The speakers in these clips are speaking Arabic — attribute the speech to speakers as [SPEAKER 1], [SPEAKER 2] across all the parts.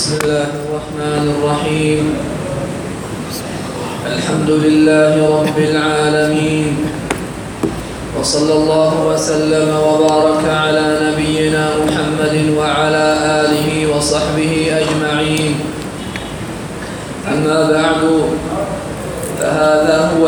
[SPEAKER 1] بسم الله الرحمن الرحيم. الحمد لله رب العالمين، وصلى الله وسلم وبارك على نبينا محمد وعلى آله وصحبه أجمعين. أما بعد، فهذا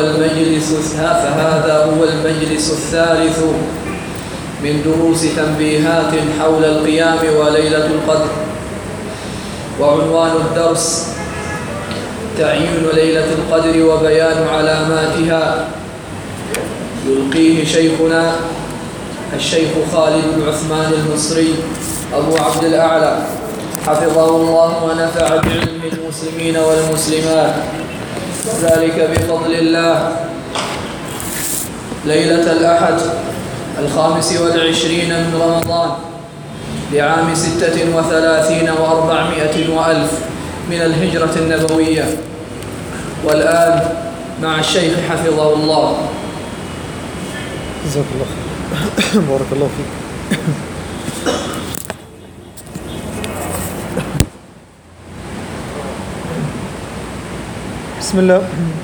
[SPEAKER 1] هو المجلس الثالث من دروس تنبيهات حول القيام وليلة القدر. وعنوان الدرس تعيين ليلة القدر وبيان علاماتها، يلقيه شيخنا الشيخ خالد بن عثمان المصري أبو عبد الأعلى حفظه الله ونفع بعلمه المسلمين والمسلمات، ذلك بفضل الله. ليلة الأحد 25 من رمضان لعام 36 و400 وألف من الهجرة النبوية. والآن مع الشيخ حفظه الله.
[SPEAKER 2] جزاك الله خير. بارك الله فيك. بسم الله.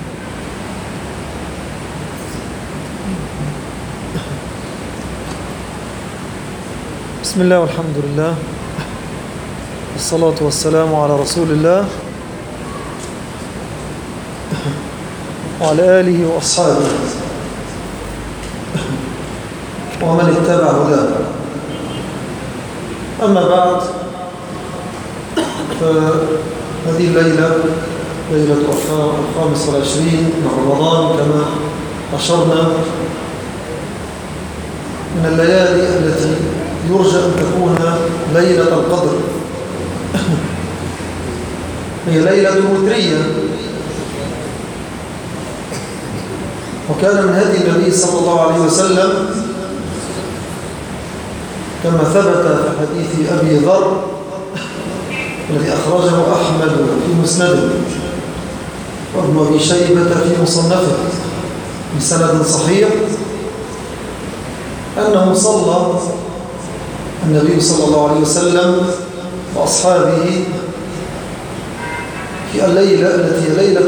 [SPEAKER 2] بسم الله والحمد لله والصلاة والسلام على رسول الله وعلى آله وأصحابه ومن اتبع هداه. أما بعد، فهذه الليلة ليلة 25 من رمضان كما أشرنا، من الليالي التي يرجى أن تكون ليلة القدر. هي ليلة وترية، وكان من هدي النبي صلى الله عليه وسلم كما ثبت في حديث أبي ذر الذي أخرجه أحمد في مسنده وابن أبي شيبة في مصنفه بسند صحيح، أنه صلى النبي صلى الله عليه وسلم وأصحابه في الليلة التي هي ليلة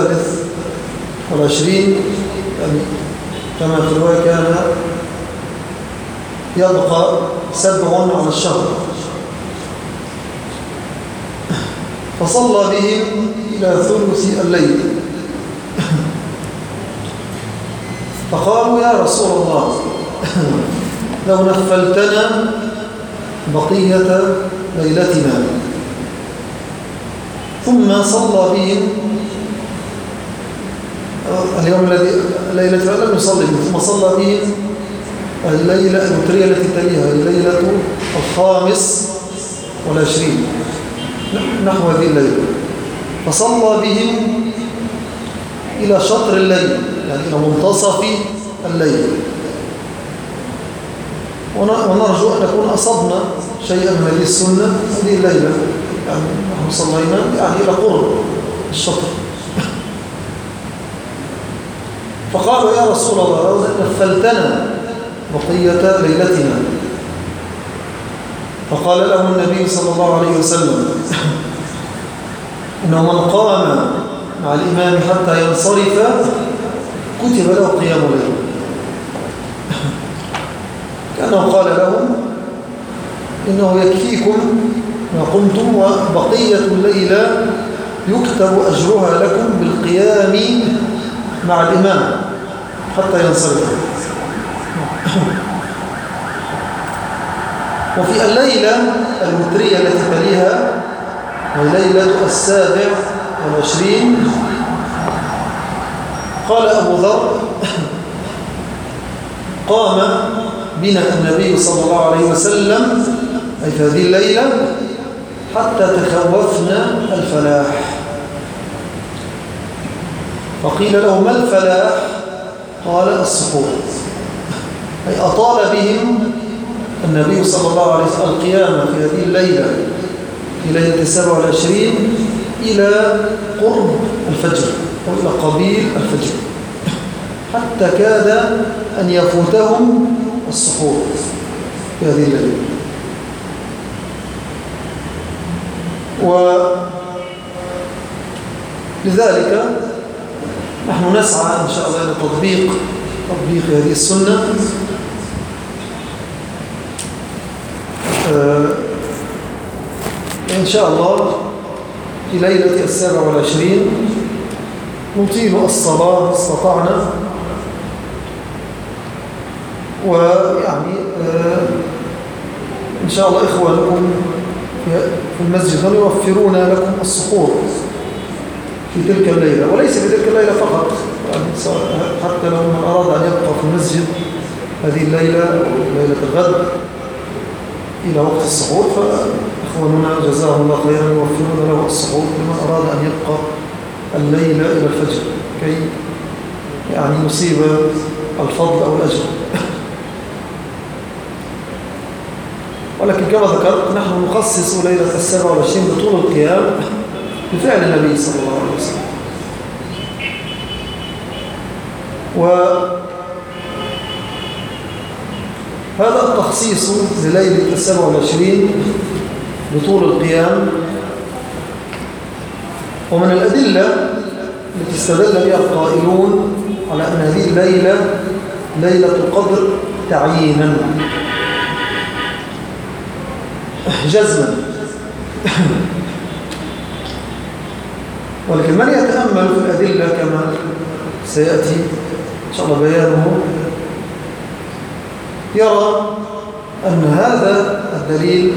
[SPEAKER 2] 23، يعني كما في الرواية كان يبقى 7 على الشهر، فصلى بهم إلى ثلث الليل، فقالوا: يا رسول الله، لو نفلتنا بقية ليلتنا. ثم صلى بهم اليوم الذي ليلة لم يصلي بهم، ثم صلى بهم الليلة الوترية التي تليها الليلة 25 نحو هذه الليلة، فصلى بهم إلى شطر الليل، يعني إلى منتصف الليل. ونرجو أن نكون أصبنا شيئا من هذه السنة هذه الليلة، يعني نحن صلينا يعني إلى قرب الشطر. فقالوا: يا رسول الله، لو نفلتنا بقية ليلتنا. فقال له النبي صلى الله عليه وسلم: إنه من قام مع الإمام حتى ينصرف كتب له قيام ليل. كأنه قال لهم: إنه يكفيكم ما قمتم، وبقية الليلة يكتب أجرها لكم بالقيام مع الإمام حتى ينصرف. وفي الليلة الوترية التي تليها وهي ليلة 27 قال أبو ذر: قام بنا النبي صلى الله عليه وسلم أي في هذه الليلة حتى تخوفنا الفلاح. فقيل له: ما الفلاح؟ قال: السحور. أي أطال بهم النبي صلى الله عليه وسلم القيام في هذه الليلة، في ليلة 27 إلى قرب الفجر أو إلى قبيل الفجر، حتى كاد أن يفوتهم السحور في هذه الليلة. ولذلك نحن نسعى إن شاء الله إلى تطبيق هذه السنة إن شاء الله في ليلة 27 نطيل الصلاة استطعنا، ويعني إن شاء الله إخوانكم في المسجد يوفرون لكم السحور في تلك الليلة، وليس في تلك الليلة فقط، يعني حتى لو من أراد أن يبقى في المسجد هذه الليلة أو ليلة الغد إلى وقت السحور، فإخواننا جزاهم الله خيرا يوفرون له السحور لمن أراد أن يبقى الليلة إلى الفجر كي يعني يصيب الفضل أو الأجر. ولكن كما ذكرت نحن نخصص ليلة 27 بطول القيام بفعل النبي صلى الله عليه وسلم. وهذا التخصيص لليلة 27 بطول القيام ومن الأدلة التي استدل بها القائلون على أن هذه الليلة ليلة القدر تعيينا جزما. ولكن من يتأمل في الأدلة كما سيأتي إن شاء الله بيانه يرى أن هذا الدليل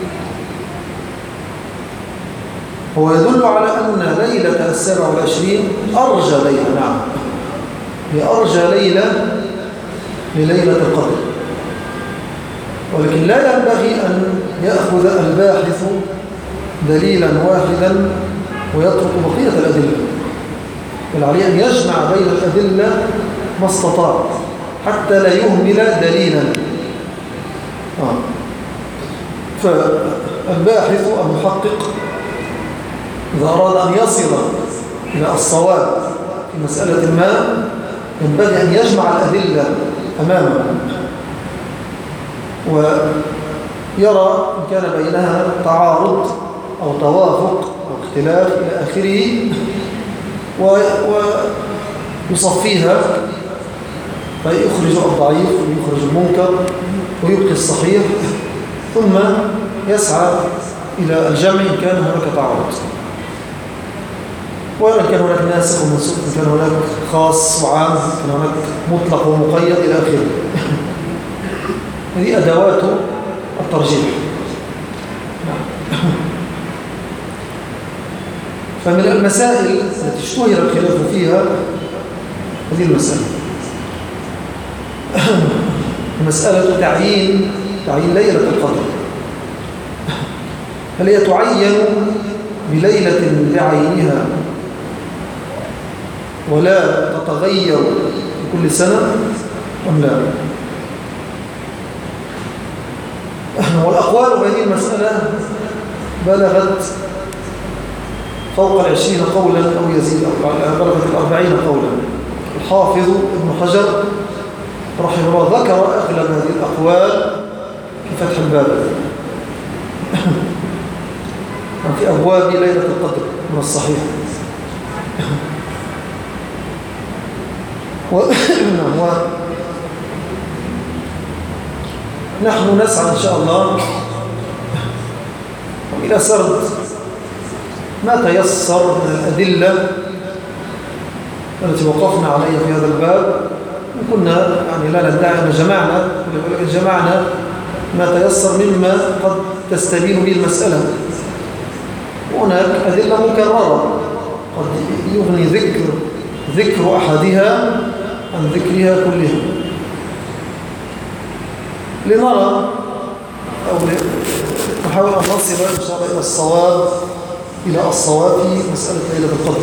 [SPEAKER 2] هو يدل على أن ليلة 27 أرجى ليلة، نعم هي أرجى ليلة لليلة القدر، ولكن لا ينبغي أن يأخذ الباحث دليلا واحدا ويترك بقية الأدلة، بل عليه أن يجمع بين الأدلة ما استطاع حتى لا يهمل دليلا. فالباحث المحقق إذا أراد أن يصل إلى الصواب في مسألة ما ينبغي أن يجمع الأدلة أمامه ويرى إن كان بينها تعارض أو توافق أو اختلاف إلى آخره ويصفيها، فيخرج الضعيف ويخرج المنكر ويبقي الصحيح، ثم يسعى إلى الجمع إن كان هناك تعارض، وإن كان هناك ناسخ ومنسوخ، إن كان هناك خاص وعام، إن كان هناك مطلق ومقيد إلى آخره. هذه أدوات الترجيح. فمن المسائل التي اشتهر الخلاف فيها هذه المسألة، مسألة تعيين ليلة القدر، هل هي تعين بليلة بعينها ولا تتغير في كل سنة أم لا؟ والأقوال بهذه المسألة بلغت فوق 20 قولا أو يزيد، بلغت 40 قولا. الحافظ ابن حجر رحمه الله ذكر أغلب هذه الأقوال في فتح الباب في أبواب ليلة القدر من الصحيح. نحن نسعى إن شاء الله إلى سرد ما تيسر من الأدلة التي وقفنا عليها في هذا الباب، وكنا يعني لا ندعي أن جمعنا ما تيسر مما قد تستبين به المسألة. وهناك أدلة مكررة قد يغني ذكر أحدها عن ذكرها كلها، لنرى أو نحاول أن نصل إن شاء الله إلى الصواب في مسألة ليلة القدر.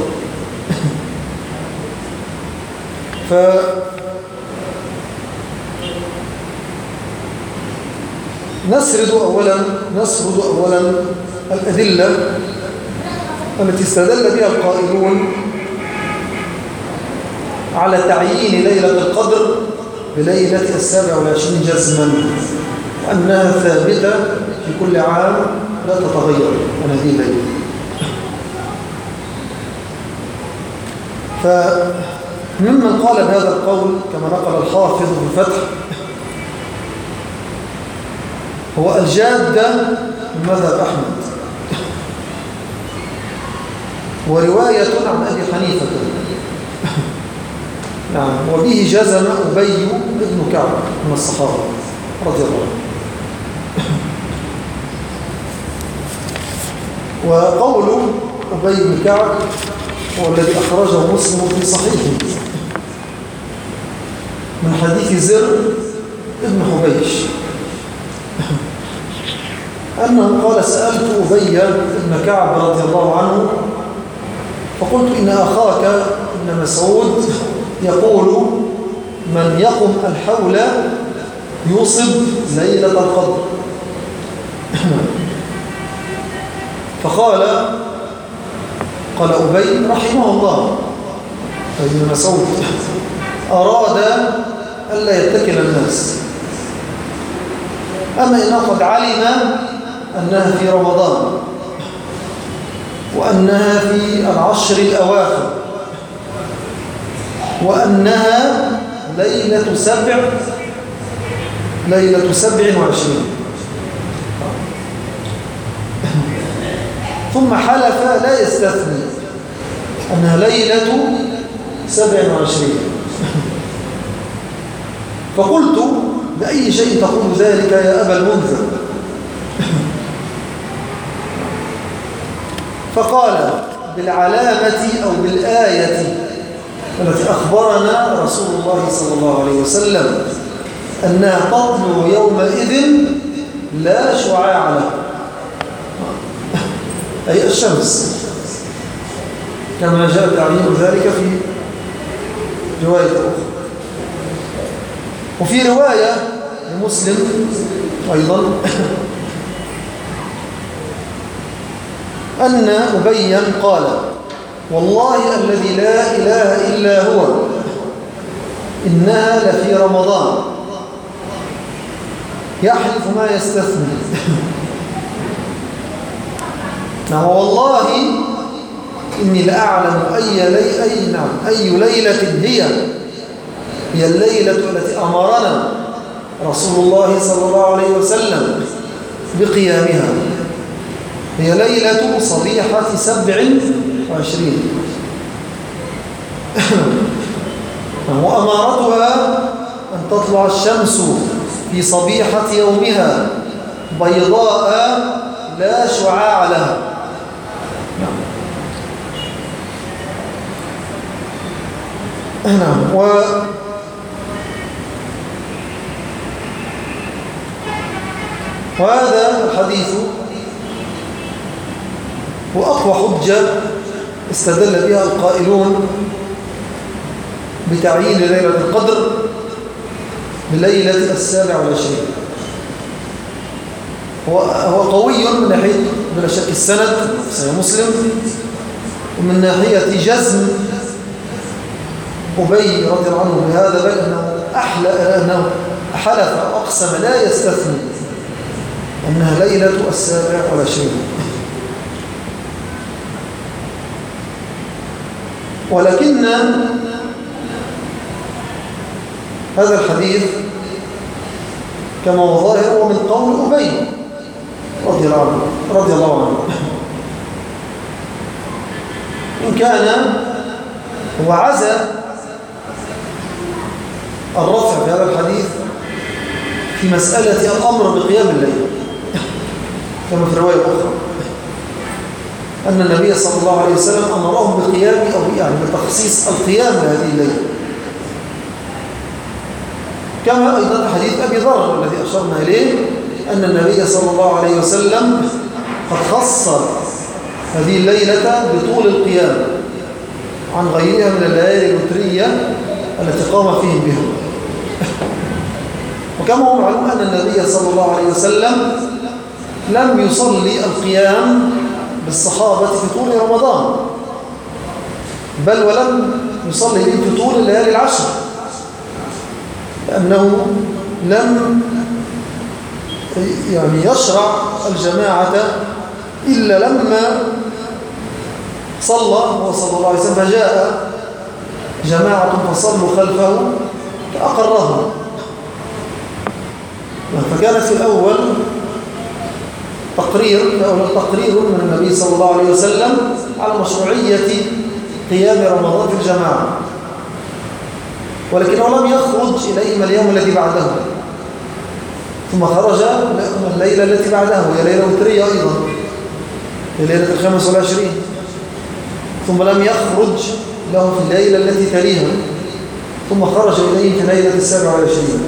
[SPEAKER 2] نسرد أولا الأدلة التي استدل بها القائلون على تعيين ليلة القدر بليلة 27 جزما، وأنها ثابتة في كل عام لا تتغير عن هذه الليلة. فممن قال بهذا القول كما نقل الحافظ في الفتح هو الجادة من مذهب أحمد، ورواية عن أبي حنيفة. نعم، وبه جزم أبي بن كعب من الصحابة رضي الله عنه. وقول أبي بن كعب هو الذي أخرجه مسلم في صحيحه من حديث زر ابن حبيش أنه قال: سألت أبي بن كعب رضي الله عنه فقلت: إن أخاك ابن مسعود يقول: من يقم الحول يوصب ليلة القدر. فقال أبي رحمه الله ابن مسعود أراد ألا يتكل الناس، أما إنه قد علم أنها في رمضان وأنها في العشر الأواخر وأنها ليلة 27. ثم حلف لا يستثني أنها ليلة 27. فقلت: بأي شيء تقول ذلك يا أبا المنذر؟ فقال: بالعلامة أو بالآية التي أخبرنا رسول الله صلى الله عليه وسلم أنها تطلع يومئذ لا شعاع له، أي الشمس، كما جاء تعليم ذلك في رواية أخرى. وفي رواية لمسلم أيضا أن أبيا قال: والله الذي لا إله إلا هو إنها لفي رمضان، يحلف ما يستثني. نعم، والله إني لأعلم أي ليلة هي الليلة التي أمرنا رسول الله صلى الله عليه وسلم بقيامها، هي ليلة صبيحة 27. وأمارتها أن تطلع الشمس في صبيحة يومها بيضاء لا شعاع لها. نعم. وهذا الحديث هو أقوى حجة استدل بها القائلون بتعيين ليلة القدر بليلة 27. هو قوي من ناحية بلا شك السند صحيح مسلم، ومن ناحية جزم أبي رضي الله عنه بهذا، بل أنه حلف أقسم لا يستثني أنها ليلة 27. ولكن هذا الحديث كما هو ظاهر هو من قول أبي رضي الله عنه، إن كان هو عزى الرفع في هذا الحديث في مسألة الأمر بقيام الليل، كما في رواية أخرى أن النبي صلى الله عليه وسلم أمرهم بقيام أو يعني بتخصيص القيام لهذه الليلة، كما أيضا حديث أبي ذر الذي أشرنا إليه أن النبي صلى الله عليه وسلم قد خص هذه الليلة بطول القيام عن غيرها من الليالي الوترية التي قام فيهم بها. وكما هو معلوم أن النبي صلى الله عليه وسلم لم يصلي القيام بالصحابة في طول رمضان، بل ولم يصلي به في طول الليالي العشر، لأنه لم يعني يشرع الجماعة إلا لما صلى هو صلى الله عليه وسلم فجاء جماعة فصلوا خلفه فأقرهم. فكانت في الأول تقرير من النبي صلى الله عليه وسلم على مشروعية قيام رمضان في الجماعة، ولكنه لم يخرج إليهم اليوم الذي بعده، ثم خرج الليلة التي بعده، وهي ليلة وترية أيضا، هي ليلة 25، ثم لم يخرج له في الليلة التي تليها، ثم خرج إليه في ليلة 27.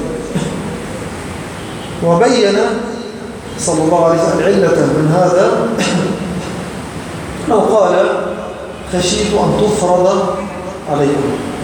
[SPEAKER 2] وبين صلى الله عليه وسلم علة من هذا أنه قال: خشيت أن تفرض عليكم.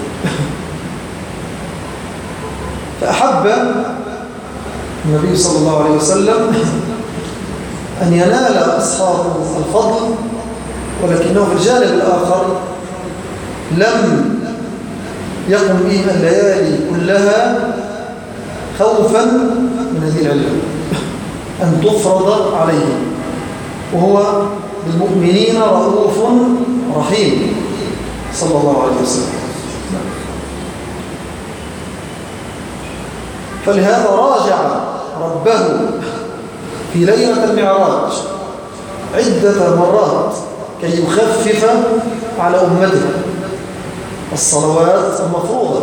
[SPEAKER 2] فأحب النبي صلى الله عليه وسلم أن ينال أصحاب الفضل، ولكنه في الجانب الآخر لم يقم بهم الليالي كلها خوفا من هذه العلة أن تفرض عليهم، وهو بالمؤمنين رؤوف رحيم صلى الله عليه وسلم. فلهذا راجع ربه في ليلة المعراج عدة مرات كي يخفف على أمته الصلوات المفروضة،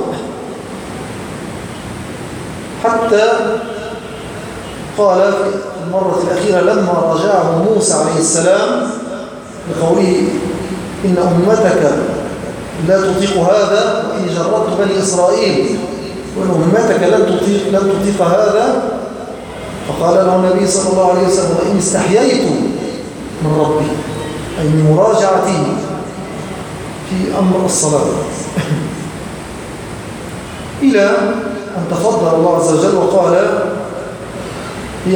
[SPEAKER 2] حتى قال في المرة الأخيرة لما راجعه موسى عليه السلام بقوله: إن أمتك لا تطيق هذا وإن جربت بني إسرائيل، وإن أمتك لن تطيق هذا، فقال له النبي صلى الله عليه وسلم: وإن استحييت من ربي، أي من مراجعته في أمر الصلاة. إلى أن تفضل الله عز وجل وقال: هي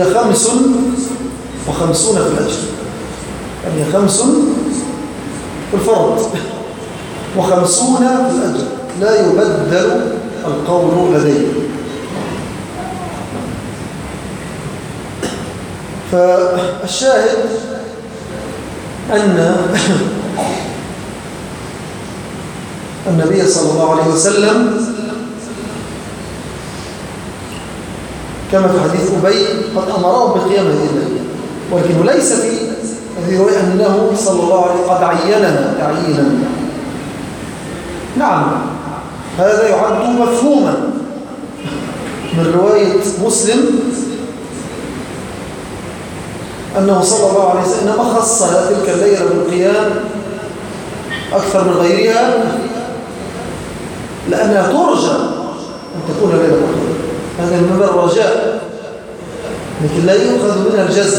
[SPEAKER 2] 55 في الأجر، يعني هي 5 في الفرض و50 في الأجر، لا يبدل القول لديه. فالشاهد أن النبي صلى الله عليه وسلم كما في حديث أبي قد أمرهم بقيام هذه الليلة، ولكنه ليس في هذه الرواية أنه صلى الله عليه وسلم قد عيننا تعيينا. نعم، هذا يعد مفهوما من رواية مسلم أنه صلى الله عليه وسلم إنما خص تلك الليلة بالقيام أكثر من غيرها لأنها ترجى أن تكون ليلة القدر. هذا من باب الرجاء، لكن لا يؤخذ منها الجزم.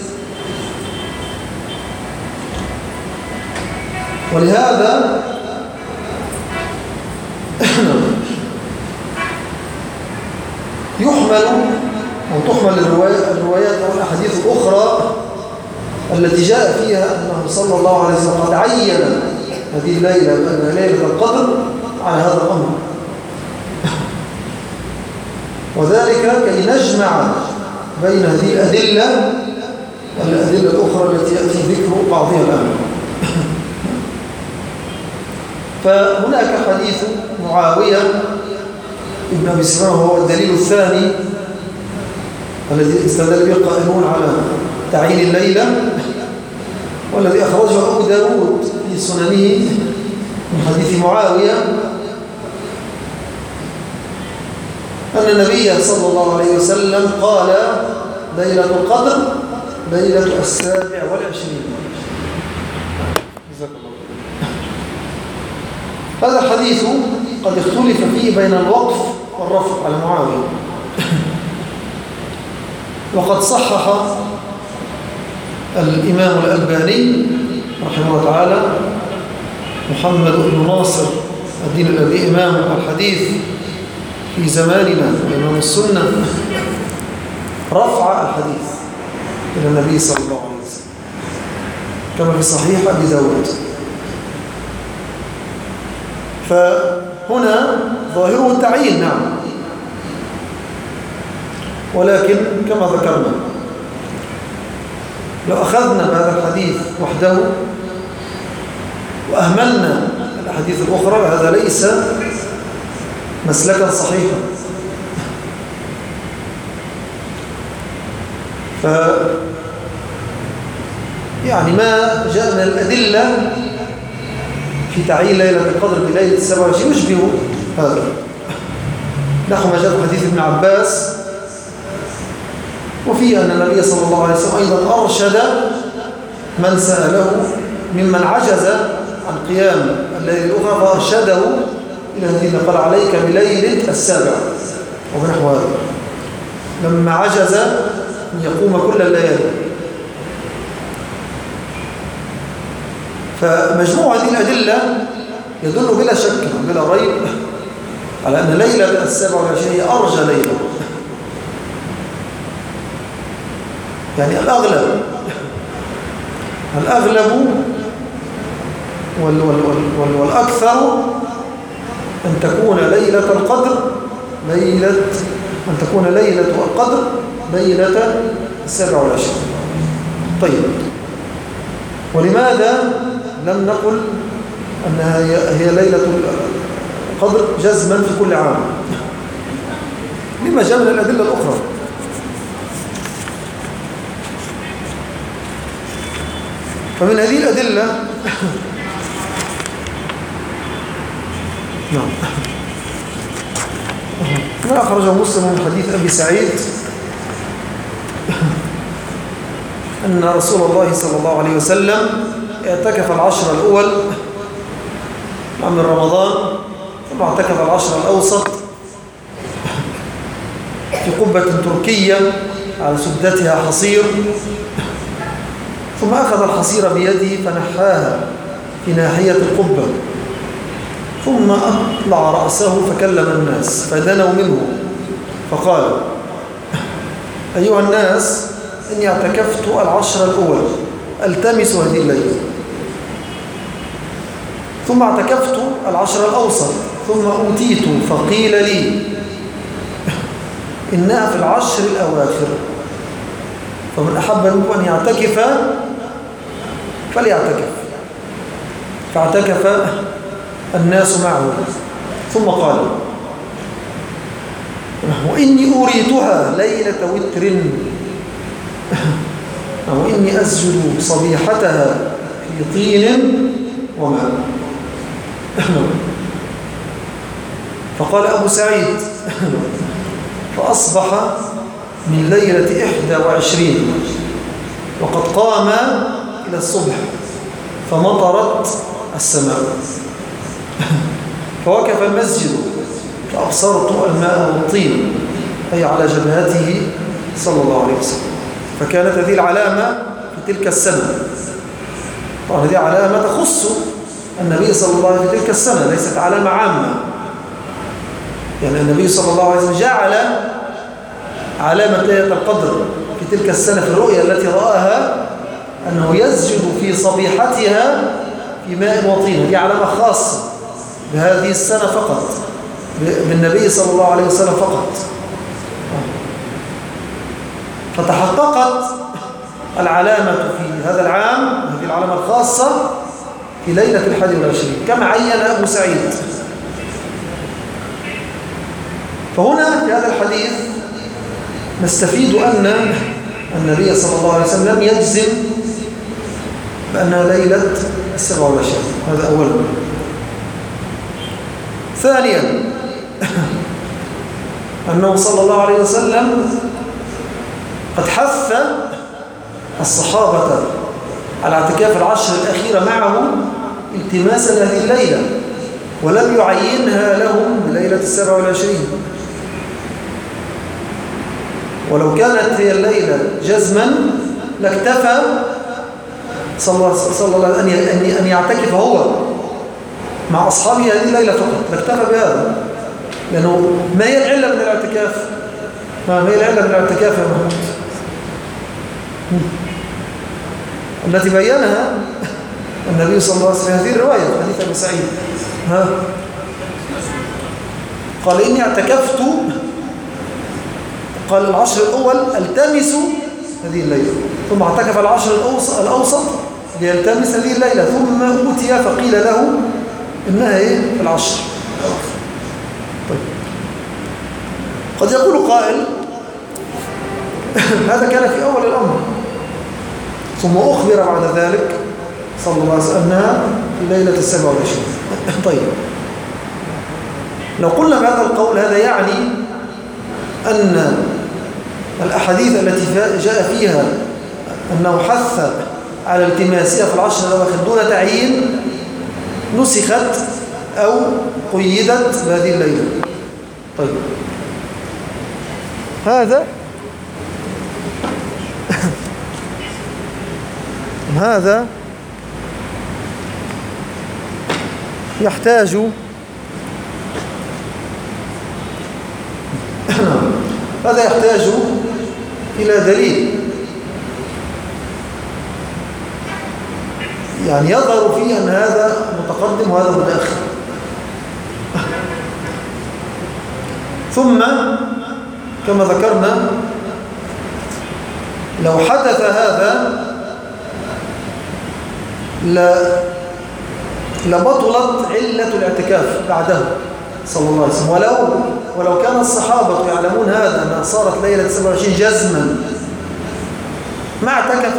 [SPEAKER 2] ولهذا يحمل أو تحمل الروايات أو الأحاديث الأخرى التي جاء فيها أنه صلى الله عليه وسلم قد عين هذه الليلة بأنها ليلة القدر على هذا الأمر، وذلك كي نجمع بين هذه الأدلة والأدلة الأخرى التي يأتي ذكر بعضها الآن. فهناك حديث معاوية ابن أبي سفيان وهو الدليل الثاني الذي استدل به القائلون على تعيين الليلة، والذي أخرجه أبو داود في سننه من حديث معاوية أن النبي صلى الله عليه وسلم قال: ليلة القدر ليلة 27. هذا الحديث قد اختلف فيه بين الوقف والرفع على معاوية، وقد صحح الإمام الألباني رحمه الله تعالى محمد بن ناصر الدين الذي إمام الحديث في زماننا وإمام السنة رفع الحديث إلى النبي صلى الله عليه وسلم كما في صحيح أبي داود. فهنا ظاهره التعيين، نعم، ولكن كما ذكرنا لو أخذنا بهذا الحديث وحده وأهملنا الأحاديث الأخرى هذا ليس مسلكا صحيحا. يعني ما جاء من الأدلة في تعيين ليلة القدر بليلة 27 يشبه هذا، نحو ما جاء في حديث ابن عباس، وفيه أن النبي صلى الله عليه وسلم أيضا أرشد من سأله ممن عجز عن قيام الليلة الأخرى فأرشده إلى هذه، قال عليك بليلة 7 ونحو هذا، لما عجز أن يقوم كل الليالي. فمجموع هذه الأدلة يدل بلا شك بلا ريب على أن ليلة 27 هي أرجى ليلة. يعني الأغلب والأكثر أن تكون ليلة القدر ليلة القدر ليلة 27. طيب، ولماذا لم نقل أنها هي ليلة القدر جزما في كل عام؟ لما جاء من الأدلة الأخرى. فمن هذه الأدلة نعم ما أخرجه مسلم من حديث أبي سعيد أن رسول الله صلى الله عليه وسلم اعتكف العشر الأول من رمضان، ثم اعتكف العشر الأوسط في قبة تركية على سدتها حصير، ثم أخذ الحصير بيده فنحاها في ناحية القبة، ثم أطلع رأسه فكلم الناس فدنوا منه فقال: أيها الناس، إني اعتكفت العشر الأول ألتمس هذه الليلة، ثم اعتكفت العشر الأوسط، ثم أوتيت فقيل لي إنها في العشر الأواخر، فمن أحب منكم أن يعتكف فليعتكف. فاعتكف الناس معه، ثم قال: وإني أريتها ليلة وتر، وإني أسجد صبيحتها في طين وماء. فقال أبو سعيد: فأصبح من ليلة 21 وقد قام إلى الصبح فمطرت السماء، فوقف المسجد فأبصرت الماء والطين، أي على جبهته صلى الله عليه وسلم. فكانت هذه العلامة في تلك السنة، وهذه علامة تخص النبي صلى الله عليه وسلم في تلك السنة، ليست علامة عامة. يعني النبي صلى الله عليه وسلم جعل علامة ليلة القدر في تلك السنة في الرؤيا التي رآها أنه يسجد في صبيحتها في ماء وطين. هذه علامة خاصة بهذه السنة فقط، بالنبي صلى الله عليه وسلم فقط. فتحققت العلامة في هذا العام، هذه العلامة الخاصة في ليلة 21 كما عين أبو سعيد. فهنا في هذا الحديث نستفيد أن النبي صلى الله عليه وسلم لم يجزم بأنها ليلة 27. هذا أولا. ثانيا أنه صلى الله عليه وسلم قد حث الصحابة على اعتكاف العشر الأخيرة معه التماسا لهذه الليلة، ولم يعينها لهم بليلة 27. ولو كانت هي الليلة جزما لاكتفى صلى الله عليه وسلم أن يعتكف هو مع أصحابه هذه الليلة فقط، لاكتفى بهذا. لأنه ما هي العلة من الاعتكاف؟ ما هي العلة من الاعتكاف يا محمد؟ التي بيّنها النبي صلى الله عليه وسلم في هذه الرواية حديث أبي سعيد. قال: إني اعتكفت، قال العشر الأول ألتمس هذه الليلة، ثم اعتكف العشر الأوسط ليلتمس هذه الليلة، ثم أوتي فقيل له إنها العشر. طيب. قد يقول قائل هذا كان في أول الأمر، ثم أخبر بعد ذلك صلى الله عليه وسلم أنها في ليلة 27. طيب، لو قلنا بهذا القول هذا يعني أن الأحاديث التي جاء فيها أنه حث على التماسها في العشر الأواخر دون تعيين نسخت أو قيدت بهذه الليلة. طيب، هذا يحتاج إلى دليل يعني يظهر فيه أن هذا متقدم وهذا متأخر. ثم كما ذكرنا لو حدث هذا لبطلت علة الاعتكاف بعده صلى الله عليه وسلم، ولو كان الصحابة يعلمون هذا أنها صارت ليلة 27 جزما ما اعتكف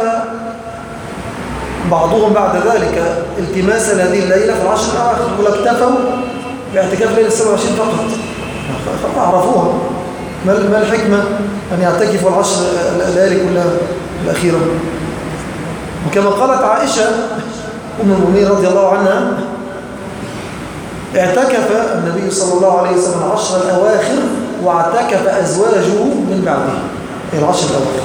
[SPEAKER 2] بعضهم بعد ذلك التماسا لهذه الليلة في العشر الأواخر، ولا اكتفوا باعتكاف ليلة 27 فقط عرفوها. ما الحكمة أن يعتكفوا العشر الليالي كلها الأخيرة؟ وكما قالت عائشة أم المؤمنين رضي الله عنها اعتكف النبي صلى الله عليه وسلم العشر الأواخر واعتكف أزواجه من بعده العشر الأواخر.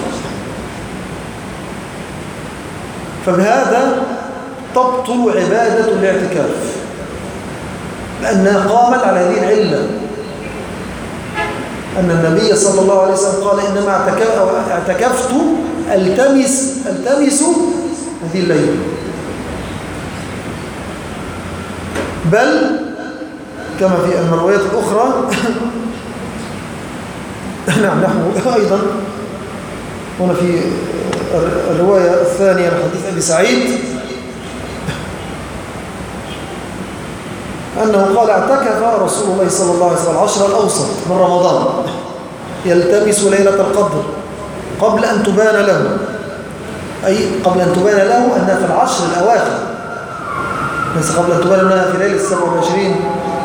[SPEAKER 2] فبهذا تبطل عبادة الاعتكاف لأنها قامت على هذه العلة أن النبي صلى الله عليه وسلم قال إنما اعتكفت التمس هذه الليلة، بل كما في المرويات الأخرى نعم نحن أيضا هنا في الرواية الثانية لحديث أبي سعيد أنه قال اعتكف رسول الله صلى الله عليه وسلم العشر الأوسط من رمضان يلتمس ليلة القدر قبل أن تبان له، أي قبل أن تبان له أنها في العشر الأواخر، ليس قبل أن تبان أنها في ليلة 27.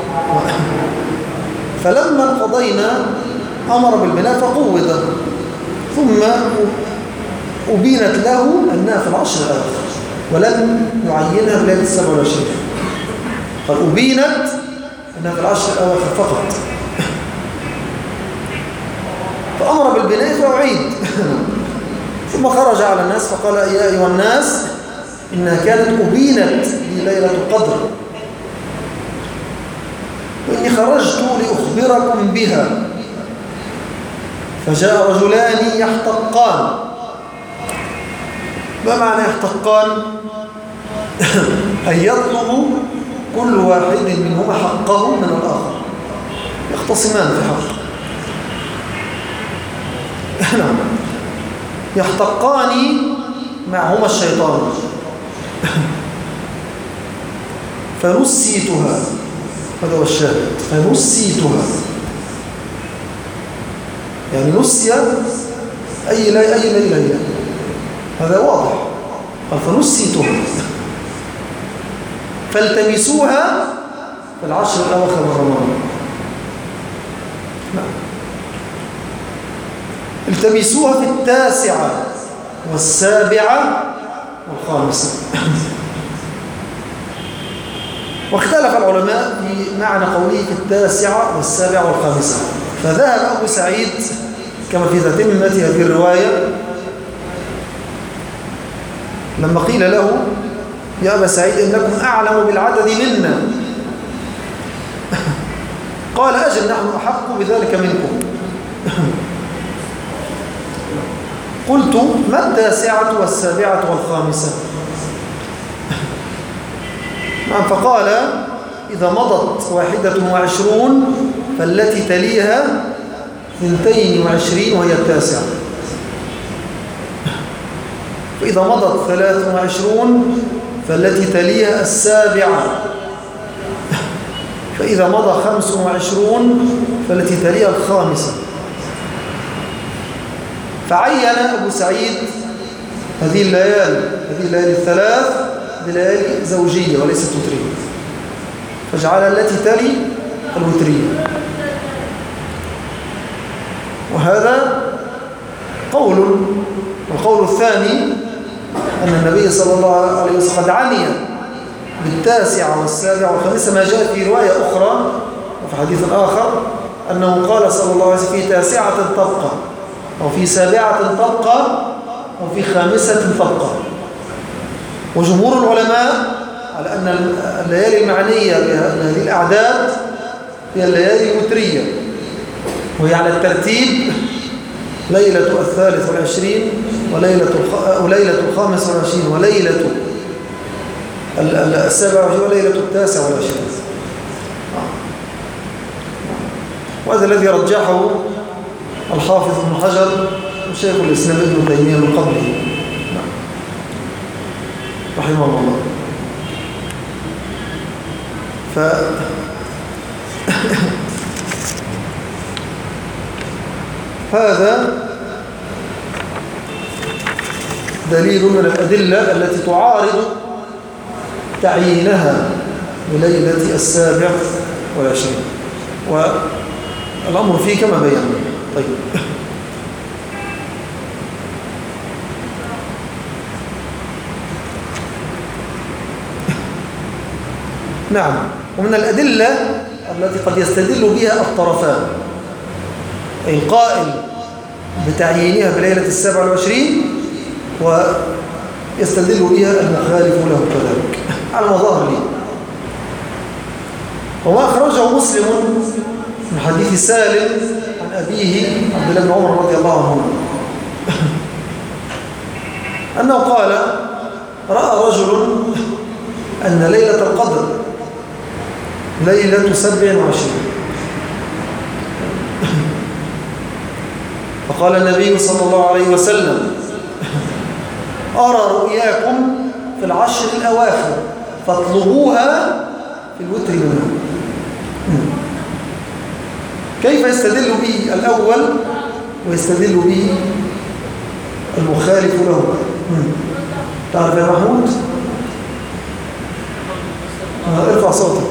[SPEAKER 2] فلما انقضينا أمر بالبناء فقوض، ثم أبينت له أنها في العشر الأواخر ولم يعينها بليلة 27. قال أبينت أنها في العشر الأواخر فقط، فأمر بالبناء فأعيد. ثم خرج على الناس فقال يا أيها الناس إنها كانت أبينت لي ليلة القدر وإني خرجت لأخبركم بها. فجاء رجلان يحتقان. ما معنى يحتقان؟ أن يطلب كل واحد منهما حقه من الآخر، يختصمان في حق. نعم، يحتقان معهما الشيطان. فنسيتها، هذا هو الشاهد، فنسيتها يعني نسي أي ليلة، هذا واضح. قال فنسيتها فالتمسوها في العشر الأواخر من رمضان. التمسوها في 9 و7 و5. واختلف العلماء في معنى قوله في 9 و7 و5. فذهب أبو سعيد كما في تتمة هذه الرواية لما قيل له يا أبا سعيد إنكم أعلم بالعدد منا، قال أجل نحن أحق بذلك منكم. قلت ما 9 و7 و5؟ فقال إذا مضت 21 فالتي تليها 22 وهي 9. فإذا مضت 23 فالتي تليها 7، فإذا مضى 25 فالتي تليها 5. فعين أبو سعيد هذه الليالي الثلاث ليالي زوجية وليست وترية، فجعل التي تلي الوترية. وهذا قول. والقول الثاني أن النبي صلى الله عليه وسلم قد عني بالتاسعة والسابعة والخامسة، ما جاء في رواية أخرى وفي حديث آخر أنه قال صلى الله عليه وسلم في تاسعة تبقى، أو في سابعة تبقى، أو في خامسة تبقى. وجمهور العلماء على أن الليالي المعنية بهذه الأعداد هي الليالي الوترية، وهي على الترتيب ليلة 23 وليلة 25 وليلة 27 وليلة 29. وهذا الذي رجحه الحافظ ابن حجر وشيخ الإسلام ابن تيمية من قبله رحمه الله. هذا دليل من الأدلة التي تعارض تعيينها بليلة 27، والأمر فيه كما بينا. طيب، نعم. ومن الأدلة التي قد يستدل بها الطرفان، أي القائل بتعيينها بليلة 27 ويستدل بها المخالف له كذلك على مظاهر لي. وما أخرجه مسلم من حديث سالم عن أبيه عبد الله بن عمر رضي الله عنه أنه قال: رأى رجل أن ليلة القدر ليلة 27، فقال النبي صلى الله عليه وسلم: أرى رؤياكم في العشر الأواخر فاطلبوها في الوتر منها. كيف يستدل به الأول ويستدل به المخالف له؟ تعرف يا محمود؟ ارفع صوتك.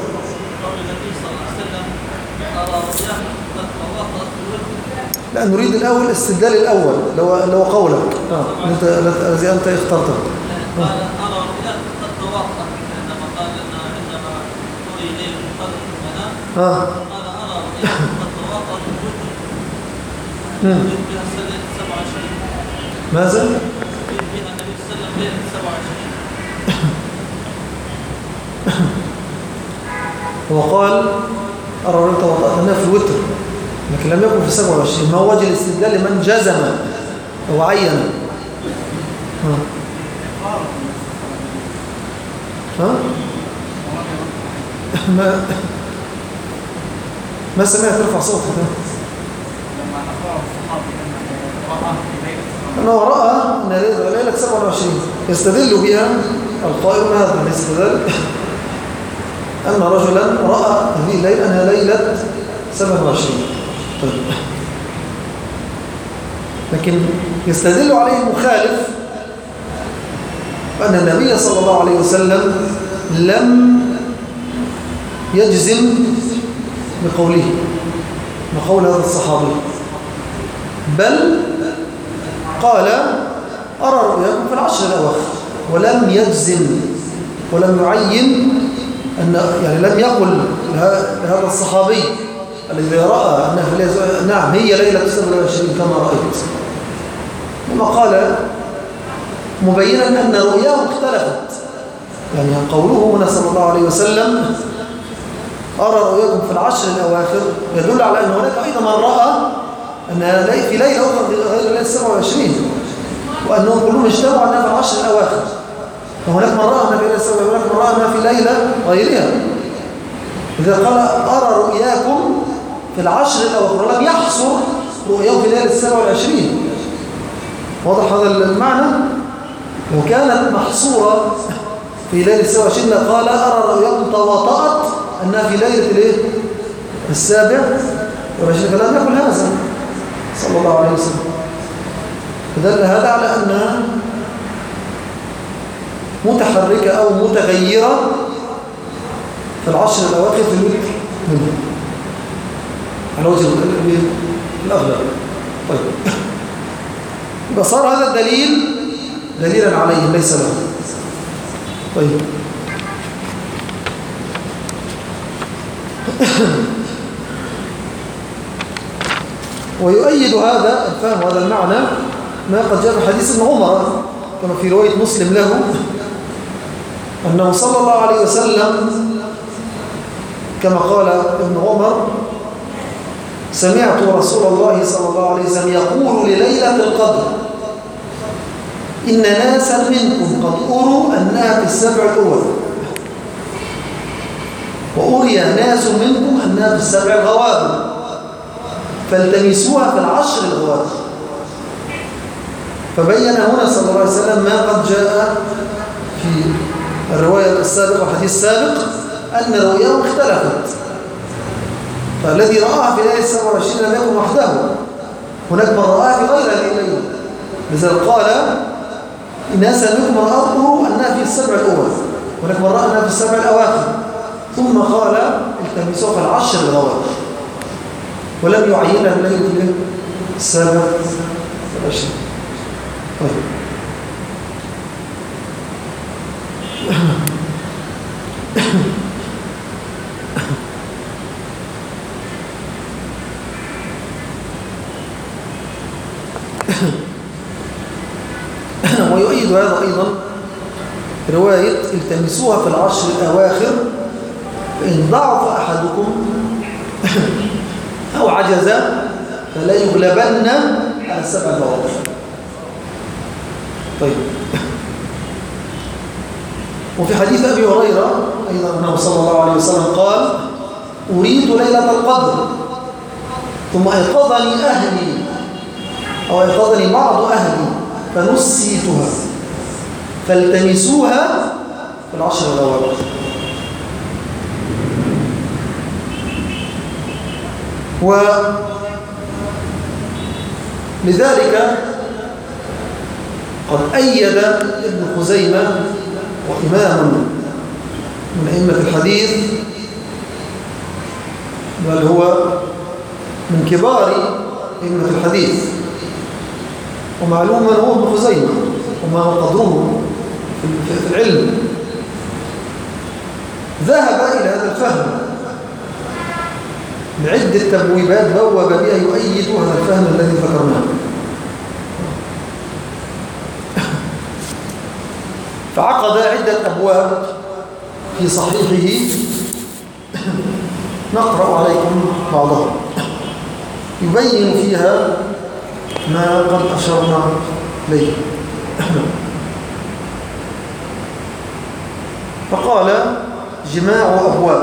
[SPEAKER 2] لا، نريد الأول الاستدلال الأول اللي هو قولك الذي أنت اخترته.
[SPEAKER 3] قال أرى رؤياكم قد توافقت، عندما قال إنما تري ليلة القدر في المنام، قال أرى رؤياكم قد توافقت الوتر بها سنة 27.
[SPEAKER 2] ماذا؟
[SPEAKER 3] بها النبي صلى الله عليه وسلم ليلة 27.
[SPEAKER 2] هو قال أرى رؤياكم توافقت في الوتر، لكن لم يكن في 27. ما هو وجه الاستدلال لمن جزم أو عين؟ ما سمعت ترفع صوتك؟ أنه رأى أن ليلة 27 يستدل بها القائل هذا ليس كذلك، أن رجلا رأى هذه الليلة أنها ليلة 27. طيب. لكن يستدل عليه المخالف أن النبي صلى الله عليه وسلم لم يجزم بقول هذا الصحابي، بل قال: أرى رؤياكم في العشر الأواخر، ولم يجزم ولم يعين يعني لم يقل لهذا الصحابي الذي رأى أنها نعم هي ليلة 27 كما رأيت، ثم قال مبينا أن رؤياه اختلفت. يعني قوله هنا صلى الله عليه وسلم أرى رؤياكم في العشر الأواخر يدل على أن هناك أيضا من رأى أن في ليلة أخرى غير ليلة 27، وأنهم كلهم اجتمعوا أنها في العشر الأواخر، وهناك من رأى أنها في ليلة 27 وهناك من رأى أنها في ليلة غيرها. إذا قال أرى رؤياكم في العشر الأواخر ولم يحصر رؤياه في ليلة 27. واضح هذا المعنى؟ وكانت محصورة في ليلة 27 قال أرى رؤياكم تواطأت أنها في ليلة الايه؟ السابع والعشرين، فلم يقل هذا صلى الله عليه وسلم. فدل هذا على أنها متحركة أو متغيرة في العشر الأواخر في الوتر منه على وجه الأغلب. طيب يبقى صار هذا الدليل دليلا عليه ليس له. طيب ويؤيد هذا الفهم وهذا المعنى ما قد جاء في حديث ابن عمر كما في رواية مسلم له أنه صلى الله عليه وسلم كما قال ابن عمر سمعت رسول الله صلى الله عليه وسلم يقول لليلة القدر إن ناسا منكم قد أروا أنها في السبع الأول وأري ناس منكم أنها في السبع الغوابر فالتمسوها في العشر الغوابر. فبين هنا صلى الله عليه وسلم ما قد جاء في الرواية السابقة والحديث السابق أن رؤياه اختلفت، فالذي رآها في ليلة 27 لم يكن وحده، هناك من رآها في غير هذه الليلة. لذلك قال الناس منكم رأوا أنها في السبع الأول، هناك من رأى أنها في السبع الأواخر، ثم قال التمسوها في العشر الغوابر ولم يعينها الليلة السابع والعشرين. طيب ويؤيد هذا أيضا رواية التمسوها في العشر الأواخر فإن ضعف أحدكم أو عجز فلا يغلبن على السبع الغوابر. طيب وفي حديث أبي هريرة أيضا أنه صلى الله عليه وسلم قال أريد ليلة القدر ثم أيقظني أهلي أو أيقظني بعض أهلي فنسيتها فالتمسوها في العشر الغوابر. ولذلك قد أيد ابن خزيمة وإمام من أئمة الحديث بل هو من كبار أئمة الحديث ومعلوم من هو ابن خزيمة وما هو قدره في العلم، ذهب إلى هذا الفهم بعدة تبويبات بوب بها يؤيد هذا الفهم الذي ذكرناه. فعقد عدة أبواب في صحيحه نقرأ عليكم بعضها يبين فيها ما قد أشرنا إليه. فقال جماع أبواب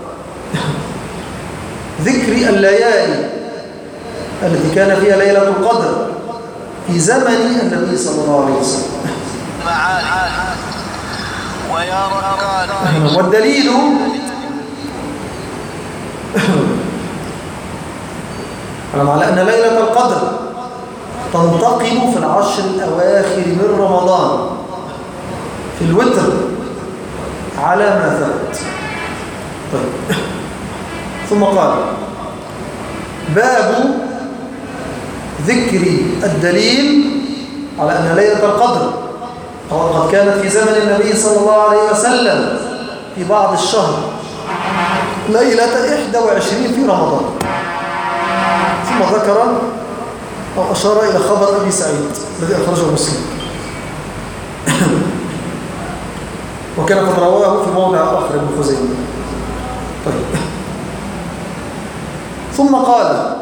[SPEAKER 2] ذكر الليالي التي كان فيها ليلة القدر في زمن النبي صلى الله عليه وسلم. والدليل على أن ليلة القدر تنتقل في العشر الأواخر من رمضان في الوتر على ما ثبت. طيب ثم قال باب ذكر الدليل على أن ليلة القدر قد كانت في زمن النبي صلى الله عليه وسلم في بعض الشهر ليلة 21 في رمضان، ثم ذكر أو أشار إلى خبر أبي سعيد الذي أخرجه مسلم وكان قد رواه في موضع آخر ابن خزيمة. طيب ثم قال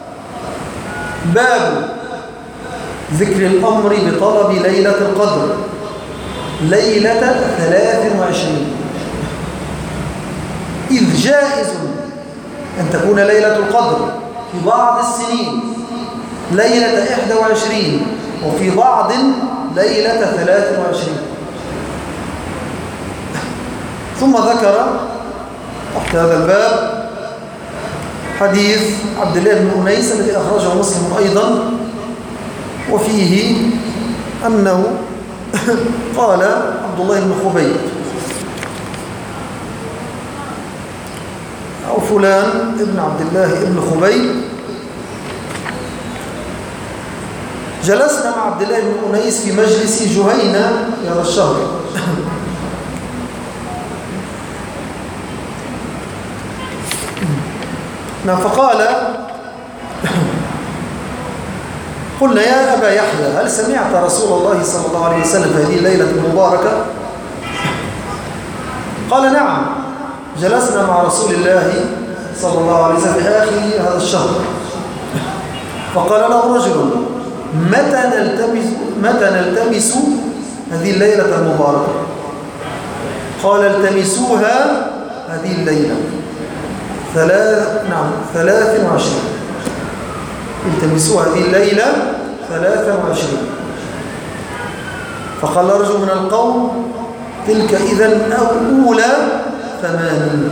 [SPEAKER 2] باب ذكر الأمر بطلب ليلة القدر ليلة 23 إذ جائز أن تكون ليلة القدر في بعض السنين ليلة 21 وفي بعض ليلة 23. ثم ذكر تحت هذا الباب حديث عبد الله بن أنيس الذي أخرجه مسلم أيضا، وفيه أنه قال عبد الله بن خبيب أو فلان ابن عبد الله بن خبيب: جلسنا مع عبد الله بن أنيس في مجلس جهينة في هذا الشهر. فقال: قلنا يا أبا يحيى هل سمعت رسول الله صلى الله عليه وسلم في هذه الليلة المباركة؟ قال: نعم، جلسنا مع رسول الله صلى الله عليه وسلم في آخر هذا الشهر. فقال له رجل: متى نلتمس هذه الليلة المباركة؟ قال: التمسوها هذه الليلة 23. التمسوها هذه الليلة 23. فقال رجل من القوم: تلك إذن أولى 80.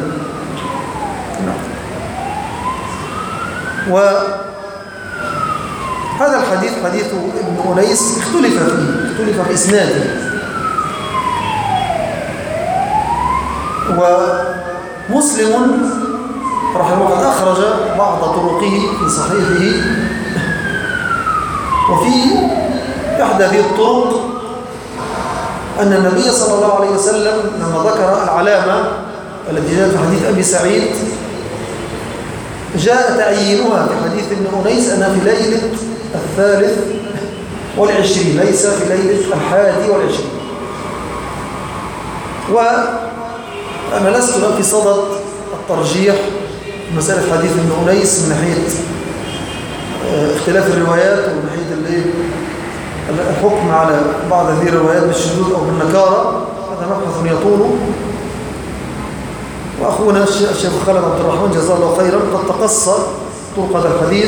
[SPEAKER 2] وهذا الحديث حديث ابن أنيس اختلف في إسناده، ومسلم رحمه الله قد أخرج بعض طرقه في صحيحه، وفي إحدى هذه الطرق أن النبي صلى الله عليه وسلم لما ذكر العلامة التي جاءت في حديث أبي سعيد جاء تعيينها في حديث ابن أنيس أنها في ليلة 23 ليس في ليلة 21. وأنا لست في صدد الترجيح في مسألة حديث ابن أنيس من ناحية اختلاف الروايات ومن ناحية الحكم على بعض هذه الروايات بالشذوذ أو بالنكارة. هذا مبحث يطول، وأخونا الشيخ خالد عبد الرحمن جزاه الله خيرا قد تقصى طرق هذا الحديث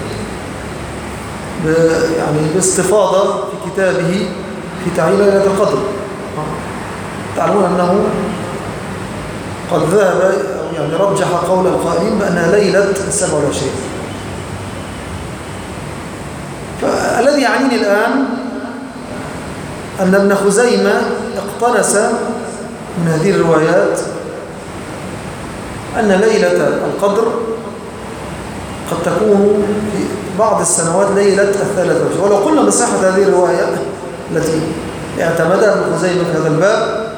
[SPEAKER 2] يعني باستفاضة في كتابه في تعيين ليلة القدر. تعلمون أنه قد ذهب يعني رجح قول القائلين بأنها ليلة 27. فالذي يعنيني الآن أن ابن خزيمة اقتنس من هذه الروايات أن ليلة القدر قد تكون في بعض السنوات ليلة 23. ولو قلنا بصحة هذه الرواية التي اعتمدها ابن خزيمة في هذا الباب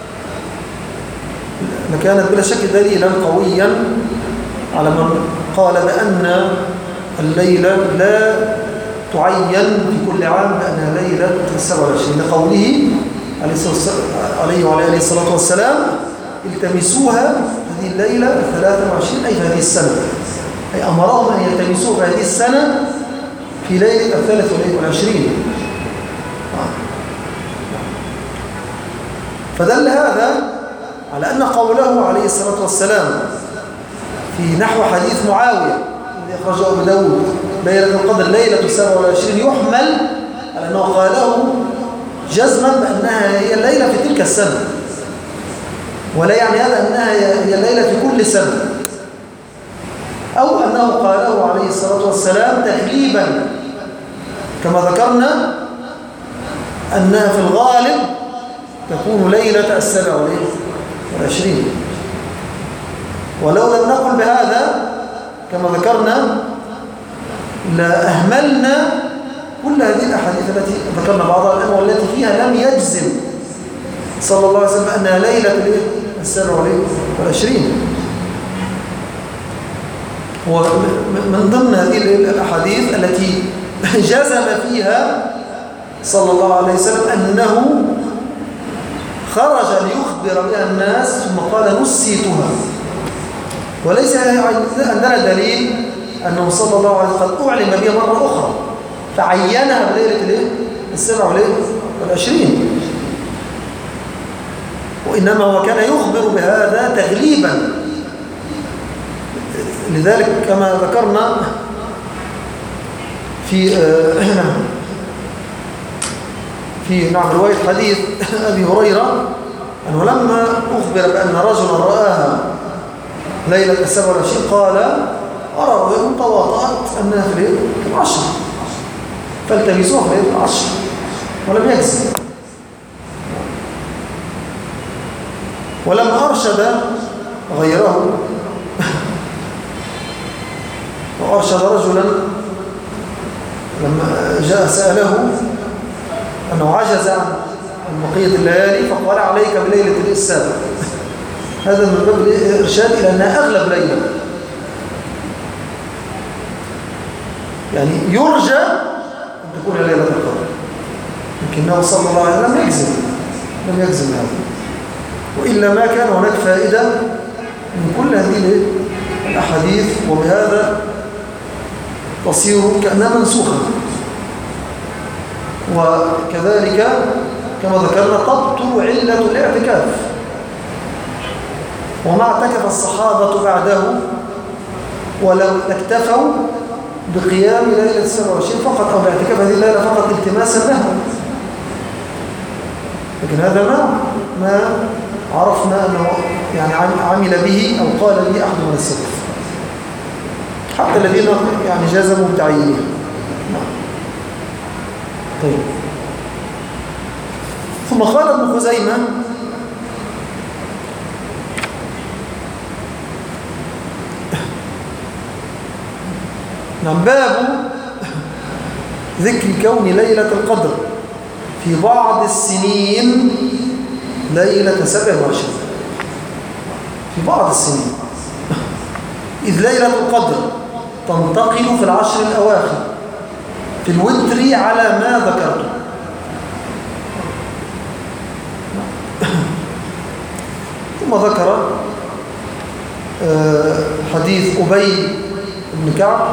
[SPEAKER 2] لكانت بلا شك دليلا قويا على من قال بأن الليلة لا تعين في كل عام بأنها ليلة 27 لقوله عليه وعلى آله الصلاة والسلام: التمسوها هذه الليلة 23 أي في هذه السنة، أي أمرهم أن يلتمسوها في هذه السنة في ليلة 23. فدل هذا على أن قوله عليه الصلاة والسلام في نحو حديث معاوية الذي أخرجه أبو داود ليلة القدر ليلة 27 يحمل على أنه قاله جزما بأنها هي الليلة في تلك السنة، ولا يعني هذا أنها هي الليلة في كل سنة، أو أنه قاله عليه الصلاة والسلام تغليبا كما ذكرنا أنها في الغالب تكون ليلة 27. ولو لم نقل بهذا كما ذكرنا لأهملنا كل هذه الأحاديث التي ذكرنا بعضها الآن والتي فيها لم يجزم صلى الله عليه وسلم أنها ليلة 27. ومن ضمن هذه الأحاديث التي جزم فيها صلى الله عليه وسلم أنه خرج ليخبر بها الناس ثم قال: نسيتها. وليس عندنا دليل أنه صلى الله عليه وسلم قد أعلم بها مرة أخرى فعينها بليلة 27، وإنما هو كان يخبر بهذا تغليبا. لذلك كما ذكرنا في في رواية حديث أبي هريرة أنه لما أخبر بأن رجلا رآها ليلة 27 قال أرى رؤيا تواطأت أنها في ليلة 10 فالتمسوها في ليلة 10 ولم يجزم. ولما أرشد غيره وأرشد رجلا لما جاء سأله أنه عجز عن بقية الليالي فقال عليك بليلة السابع. هذا من باب الإرشاد إلى أنها أغلب ليلة، يعني يرجى أن تكون ليلة القدر، لكنه صلى الله عليه وسلم لم يجزم هذا، وإلا ما كان هناك فائدة من كل هذه الأحاديث، وبهذا تصير كأنها منسوخة. وكذلك كما ذكرنا تبطل علة الاعتكاف، وما اعتكف الصحابة بعده ولو اكتفوا بقيام ليلة 27 فقط أو باعتكاف هذه الليلة فقط التماسا لها، لكن هذا ما عرفنا أنه يعني عمل به أو قال به أحد من السلف، حتى الذين يعني جازموا بتعيينها. طيب، ثم قال ابن خزيمة باب ذكر كون ليلة القدر في بعض السنين ليلة 27 في بعض السنين، إذ ليلة القدر تنتقل في العشر الأواخر في الوتر على ما ذكرته. ثم ذكر حديث أبي بن كعب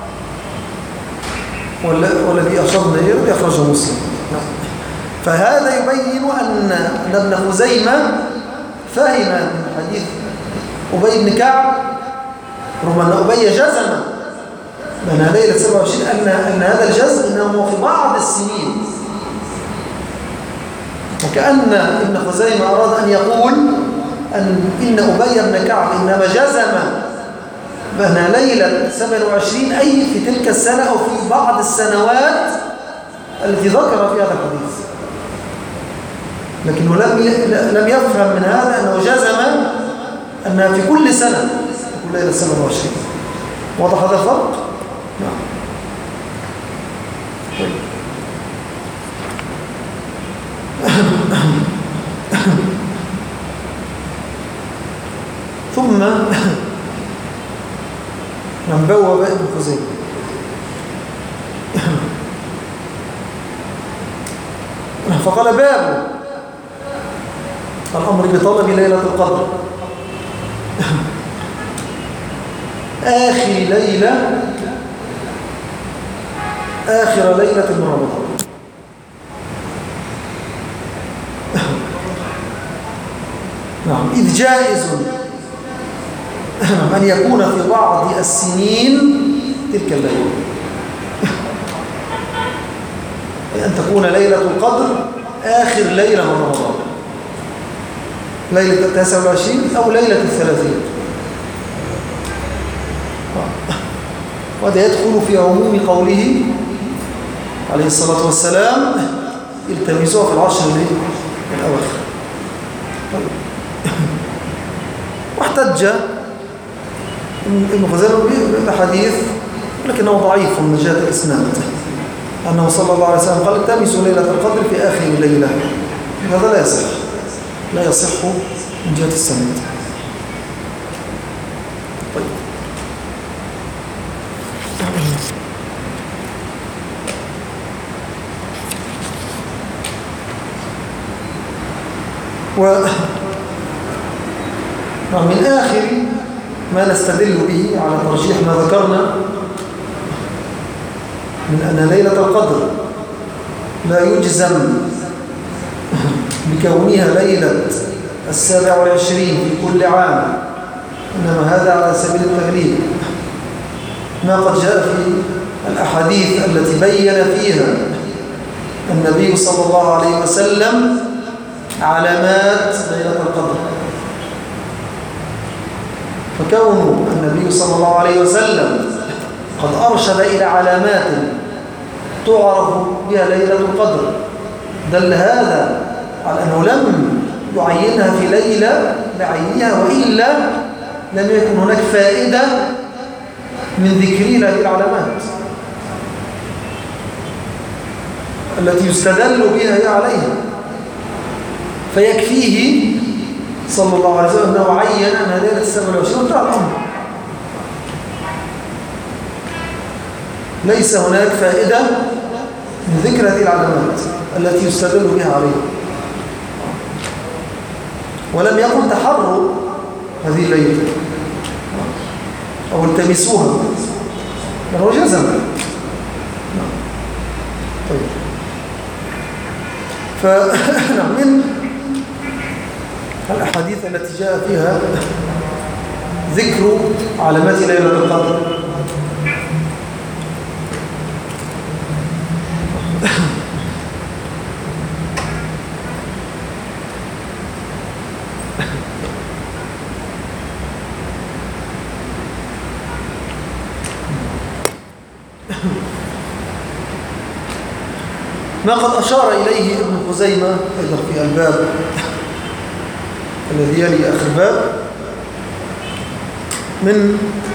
[SPEAKER 2] والذي أشرنا إليه الذي أخرجه مسلم. فهذا يبين أن ابن خزيمة فهم من حديث أبي بن كعب رغم أن أبي جزم من ليلة 27 أن هذا الجزم إنه في بعض السنين، وكأن ابن خزيمة أراد أن يقول إن أبي بن كعب إنما جزم بأن ليلة 27 أي في تلك السنة أو في بعض السنوات التي ذكر فيها هذا الحديث، لكنه لم يفهم من هذا أنه جزم أنها في كل سنة تكون ليلة 27. واضح هذا الفرق؟ نعم. ثم بوب ابن خزيمة فقال باب الأمر بطلب ليلة القدر آخر ليلة من رمضان. نعم، إذ جائز أن يكون في بعض السنين تلك الليلة، أن تكون ليلة القدر آخر ليلة من رمضان، ليلة 29 أو ليلة 30. وهذا يدخل في عموم قوله عليه الصلاة والسلام التمسوها في العشر الأواخر. واحتج ابن خزيمة بحديث لكنه ضعيف من جهة الإسناد أنه صلى الله عليه وسلم قال التمسوا ليلة القدر في آخر الليلة. هذا لا يصح من جهة السند. طيب، ومن آخر ما نستدل به على ترجيح ما ذكرنا من أن ليلة القدر لا يجزم بكونها ليلة 27 في كل عام، إنما هذا على سبيل التغليب، ما قد جاء في الأحاديث التي بين فيها النبي صلى الله عليه وسلم علامات ليلة القدر. فكون النبي صلى الله عليه وسلم قد أرشد إلى علامات تعرف بها ليلة القدر دل هذا على أنه لم يعينها في ليلة بعينها، وإلا لم يكن هناك فائدة من ذكر هذه العلامات التي يستدل بها عليها. فيكفيه صلى الله عليه وسلم أنه عين أنها ليلة 27 وانتهى الأمر. ليس هناك فائدة من ذكر هذه العلامات التي يستدل بها عليها، ولم يكن تحروا هذه الليلة أو التمسوها، بل هو جزم. طيب، فمن الأحاديث التي جاء فيها ذكر علامات ليلة القدر ما قد أشار إليه ابن خزيمة أيضا في الباب الذي يلي آخر باب من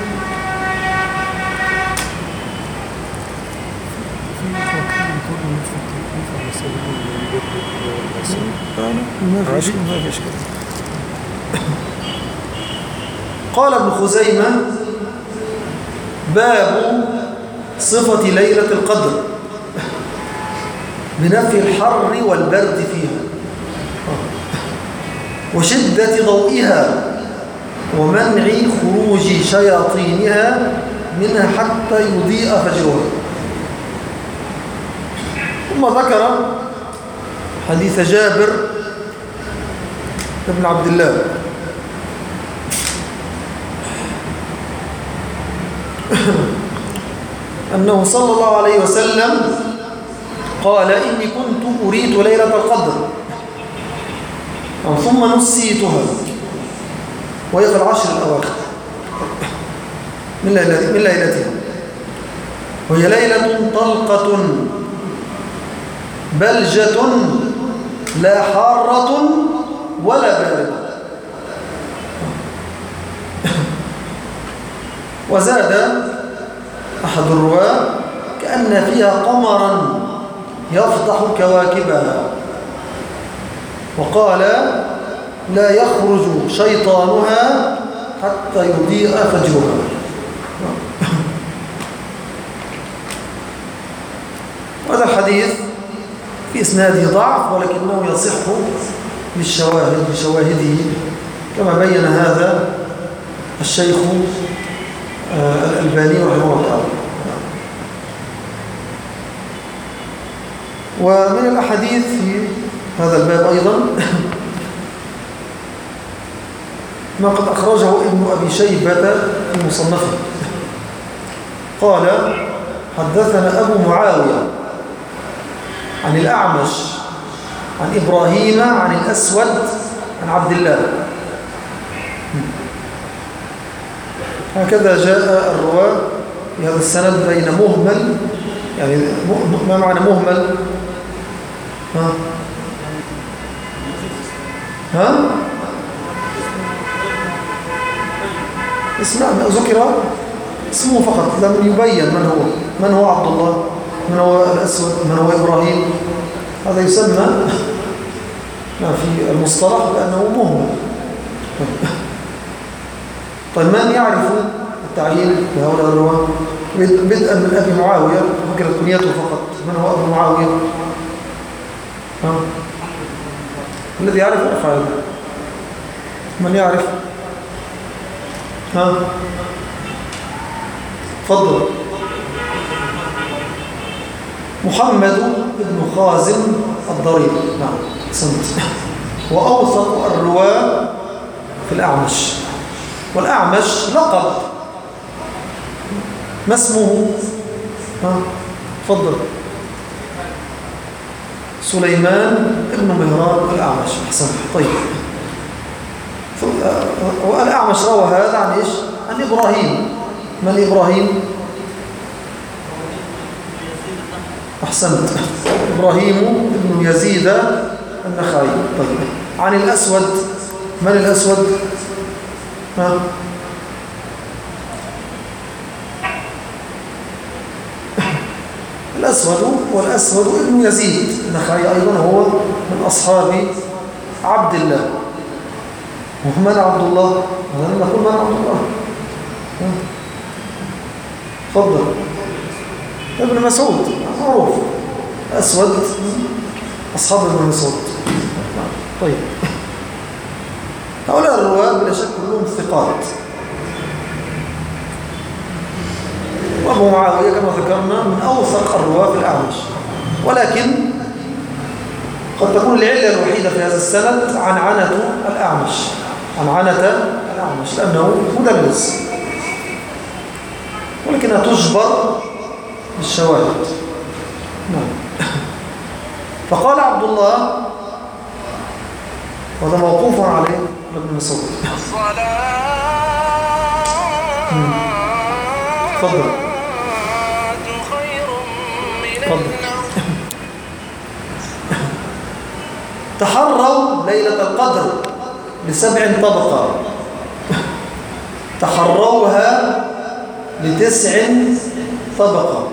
[SPEAKER 2] قال ابن خزيمة: باب صفة ليلة القدر بنفي الحر والبرد فيها وشدة ضوئها ومنع خروج شياطينها منها حتى يضيء فجرها. ثم ذكر حديث جابر بن عبد الله أنه صلى الله عليه وسلم قال: إني كنت أريد ليلة القدر ثم نسيتها، وهي في العشر الأواخر من ليلتها، وهي ليلة طلقة بلجة لا حارة ولا باردة. وزاد أحد الرواة: كأن فيها قمرا يفضح كواكبها. وقال: لا يخرج شيطانها حتى يضيء فجرها. وهذا الحديث في إسناده ضعف، ولكنه يصح بشواهده كما بين هذا الشيخ الألباني رحمه الله تعالى. ومن الأحاديث في هذا الباب أيضا ما قد أخرجه ابن أبي شيبة في مصنفه. قال: حدثنا أبو معاوية عن الأعمش عن إبراهيم عن الأسود عن عبد الله. هكذا جاء الرواة في هذا السند بين مهمل، يعني ما معنى مهمل؟ ها؟ اسمع، ذكر اسمه فقط، لم يبين من هو عبد الله، من هو الأسود، من هو إبراهيم. هذا يسمى في المصطلح بأنه مهمل. طيب، من يعرف التعليل بهؤلاء الرواة؟ بدءا من أبي معاوية، ذكرت كنيته فقط. من هو أبو معاوية؟ الذي يعرف يرفع يده. من يعرف؟ تفضل. محمد بن خازم الضرير. نعم، سنت. وأوثق الرواة في الأعمش. والأعمش لقب. ما اسمه؟ تفضل. سليمان ابن مهران الأعمش. أحسن. طيب، والأعمش روى هذا عن إيش؟ عن إبراهيم. من إبراهيم؟ أحسنت، إبراهيم ابن يزيد النخعي. طيب، عن الأسود. من الأسود؟ والأسود ابن يزيد النخعي أيضا هو من أصحاب عبد الله. ومن عبد الله؟ هذا نقول من عبد الله. تفضل. ابن مسعود معروف، أسود أصحاب ابن مسعود. طيب، هؤلاء الرواة بلا شك كلهم ثقات. وأبو معاوية كما ذكرنا من أوثق الرواة في الأعمش، ولكن قد تكون العلة الوحيدة في هذا السند عنعنة الأعمش، لأنه مدلس، ولكنها تجبر بالشواهد. نعم. فقال عبد الله، وهذا موقوف عليه ابن مسعود. تفضل. تحروا ليلة القدر ب7 طبقة، تحروها ل9 طبقة،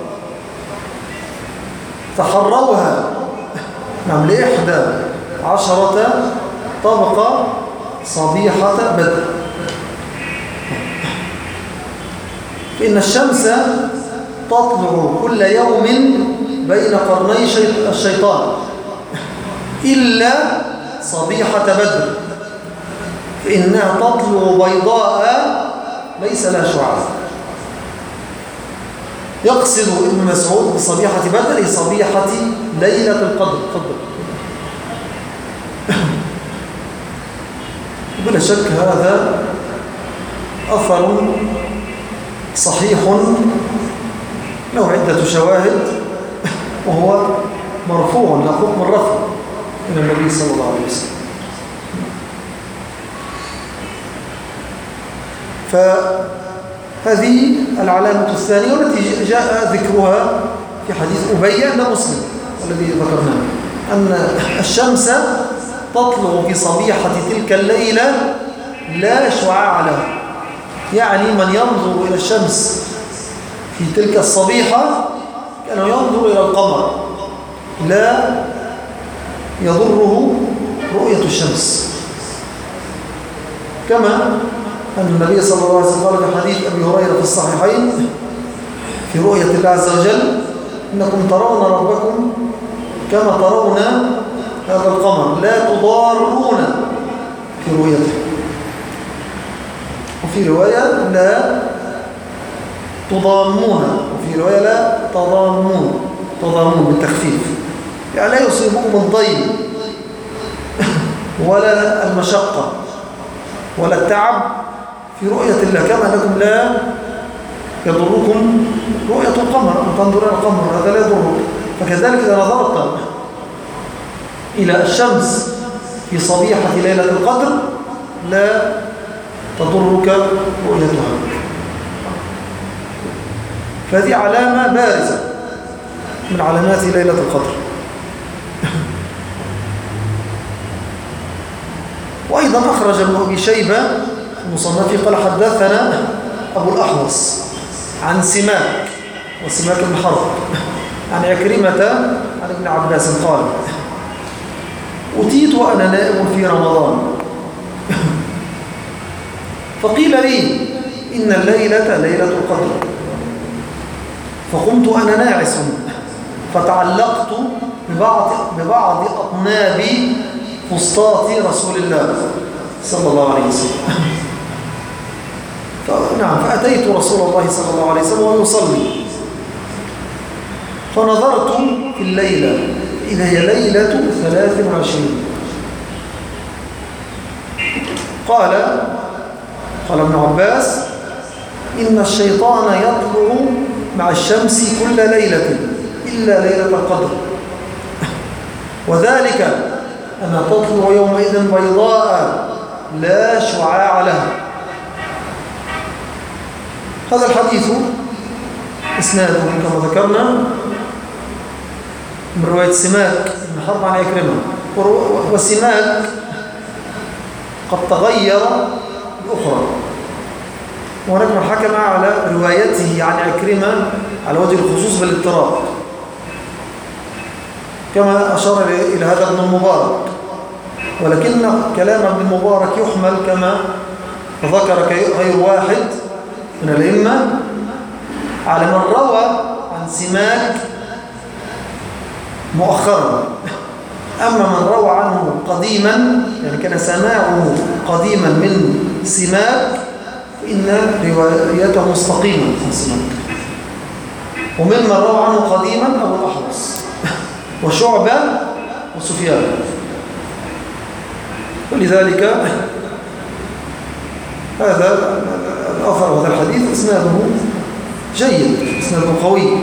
[SPEAKER 2] تحروها نعم ل11 طبقة صبيحة بدر. فإن الشمس تطلع كل يوم بين قرني الشيطان إلا صبيحة بدر، فإنها تطلع بيضاء ليس لها شعاع. يقصد ابن مسعود بصبيحة بدر صبيحة ليلة القدر. تفضل. بلا شك هذا أثر صحيح له عدة شواهد، وهو مرفوع له حكم الرفع إلى النبي صلى الله عليه وسلم. فهذه العلامة الثانية والتي جاء ذكرها في حديث أبي عند مسلم الذي ذكرناه، أن الشمس تطلع في صبيحة تلك الليلة لا شعاع لها، يعني من ينظر إلى الشمس في تلك الصبيحة كأنه ينظر إلى القمر، لا يضره رؤية الشمس. كما أن النبي صلى الله عليه وسلم قال في حديث أبي هريرة في الصحيحين في رؤية الله عز وجل: إنكم ترون ربكم كما ترون هذا القمر لا تضارون في رؤيته. وفي رواية لا تضامون، وفي رواية لا تضامون بالتخفيف، يعني لا يصيبكم الضيق ولا المشقة ولا التعب في رؤية الله، كما أنكم لا يضركم رؤية القمر، أن تنظر إلى القمر هذا لا يضرك. فكذلك إذا نظرت إلى الشمس في صبيحة ليلة القدر لا تضرك رؤيتها. فهذه علامة بارزة من علامات ليلة القدر. وأيضا أخرج ابن أبي شيبة المصنف قال: حدثنا أبو الأحوص عن سماك وسماك بن حرب عن عكرمة عن ابن عباس قال: أتيت وأنا نائم في رمضان فقيل لي إن الليلة ليلة القدر، فقمت أنا ناعس فتعلقت ببعض أطناب فسطاط رسول الله صلى الله عليه وسلم. فأتيت رسول الله صلى الله عليه وسلم وهو يصلي، فنظرت في الليلة إذا هي ليلة 23. قال ابن عباس: إن الشيطان يطلع مع الشمس كل ليلة إلا ليلة القدر، وذلك أن تطلع يومئذ بيضاء لا شعاع لها. هذا الحديث إسناده كما ذكرنا من رواية سماك بن حرب عن عكرمة، وسماك قد تغير الأخرى، وهناك من حكم على روايته عن عكرمة على وجه الخصوص بالاضطراب، كما أشار إلى هذا ابن المبارك، ولكن كلام ابن المبارك يحمل كما ذكر غير واحد من الأئمة على من روى عن سماك مؤخرا. أما من روى عنه قديما، يعني كان سماعه قديما من سماك، فإن روايته مستقيمة عن سماك. وممن روى عنه قديما أبو الأحوص وشعبة وسفيان. ولذلك هذا الأثر وهذا الحديث إسناده جيد، إسناده قوي.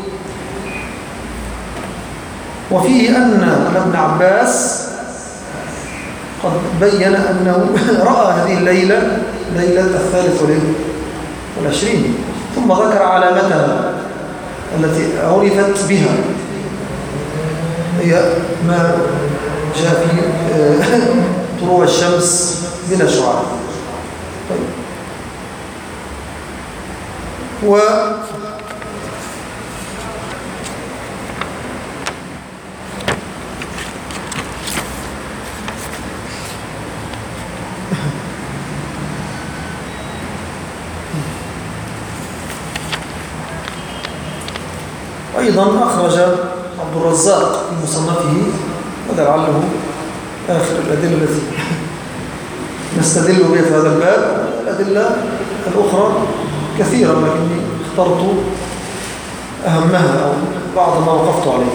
[SPEAKER 2] وفيه أن ابن عباس قد بين أنه رأى هذه الليلة، ليلة 23، ثم ذكر علامتها التي عرفت بها، هي ما جاء في طلوع الشمس بلا شعاع. و أيضا أخرج عبد الرزاق في مصنفه، ولعله آخر الأدلة التي نستدل بها في هذا الباب. الأدلة الأخرى كثيرة، لكني اخترت أهمها أو بعض ما وقفت عليه.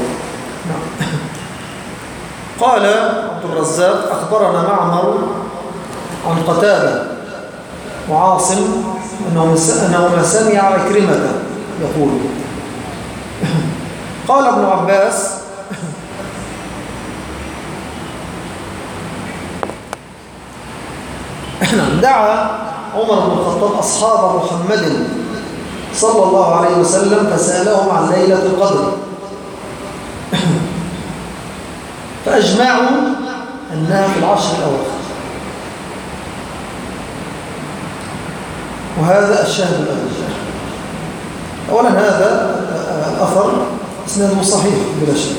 [SPEAKER 2] قال عبد الرزاق: أخبرنا معمر عن قتادة وعاصم أنهما سمع عكرمة يقول: قال ابن عباس: دعا عمر بن الخطاب أصحاب محمد صلى الله عليه وسلم فسألهم عن ليلة القدر، فأجمعوا أنها في العشر الأواخر. وهذا الشاهد الأول. أولا هذا الأثر إسناده صحيح بلا شك.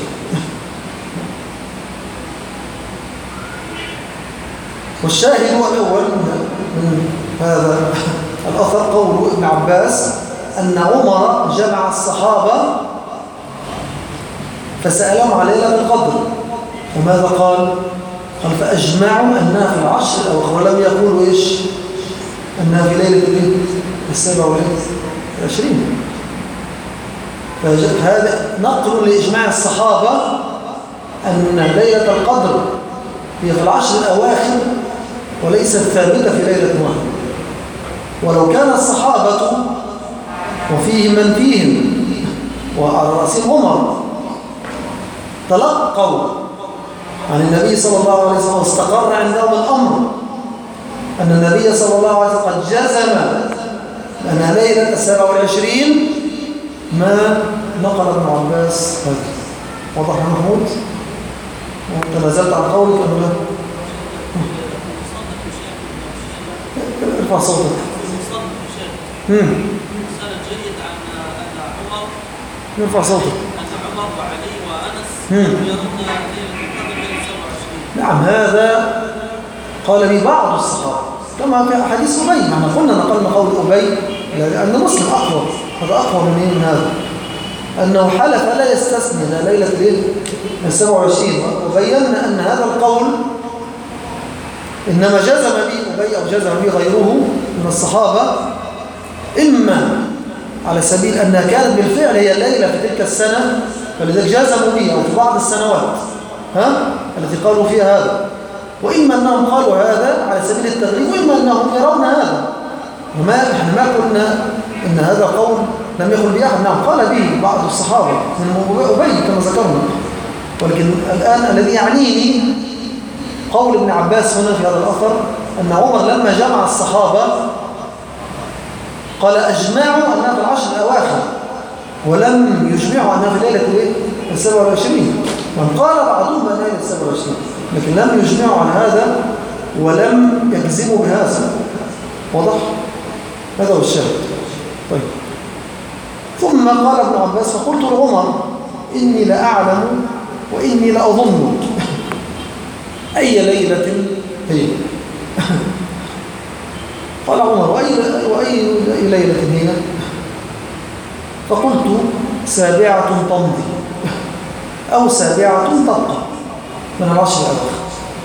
[SPEAKER 2] والشاهد الأول من هذا الأثر قول ابن عباس أن عمر جمع الصحابة فسألهم عن ليلة القدر، وماذا قال؟ قال: فأجمعوا أنها في العشر الأواخر، ولم يقولوا إيش؟ أنها في ليلة 27. فهذا نقل لإجماع الصحابة أن ليلة القدر هي في العشر الأواخر وليست ثابتة في ليلة واحدة. ولو كان الصحابة وفيهم من فيهم وعلى رأسهم عمر تلقوا عن النبي صلى الله عليه وسلم واستقر عندهم الأمر أن النبي صلى الله عليه وسلم قد جزم أنها ليلة 27، ما نقل ابن عباس هذا. واضح يا محمود؟ تنازلت عن قولك أم لا؟ ارفع صوتك. ارفع صوتك.
[SPEAKER 3] عمر وعلي وأنس يرون
[SPEAKER 2] نعم، هذا قال به بعض الصحابة كما في حديث أبي. معنا قلنا نقلنا قول أبي لأن مسلم أقوى، هذا أقوى من هذا، أنه حلف لا يستثني ليلة 27، وبينا أن هذا القول إنما جزم به أبي أو جزم به غيره من الصحابة، إما على سبيل أنها كانت بالفعل هي الليلة في تلك السنة فلذلك جزموا بها، أو في بعض السنوات التي قالوا فيها هذا، وإما أنهم قالوا هذا على سبيل التغريب، وإما أنهم يرون هذا. إحنا ما قلنا إن هذا قول لم يقل به أحد، نعم قال به بعض الصحابة من أبي كما ذكرنا، ولكن الآن الذي يعنيني قول ابن عباس هنا في هذا الأثر أن عمر لما جمع الصحابة قال أجمعوا أنها في العشر الأواخر ولم يجمعوا أنها في ليلة 27. من قال بعضهم أنها ليلة 27 لكن لم يجمعوا عن هذا ولم يجزموا بهذا. واضح؟ هذا هو الشاهد. طيب ثم قال ابن عباس فقلت لعمر إني لأعلم وإني لأظن أي ليلة هي. قال عمر وأي ليلة هي؟ فقلت 7 تمضي أو 7 تبقى من العشر الأواخر.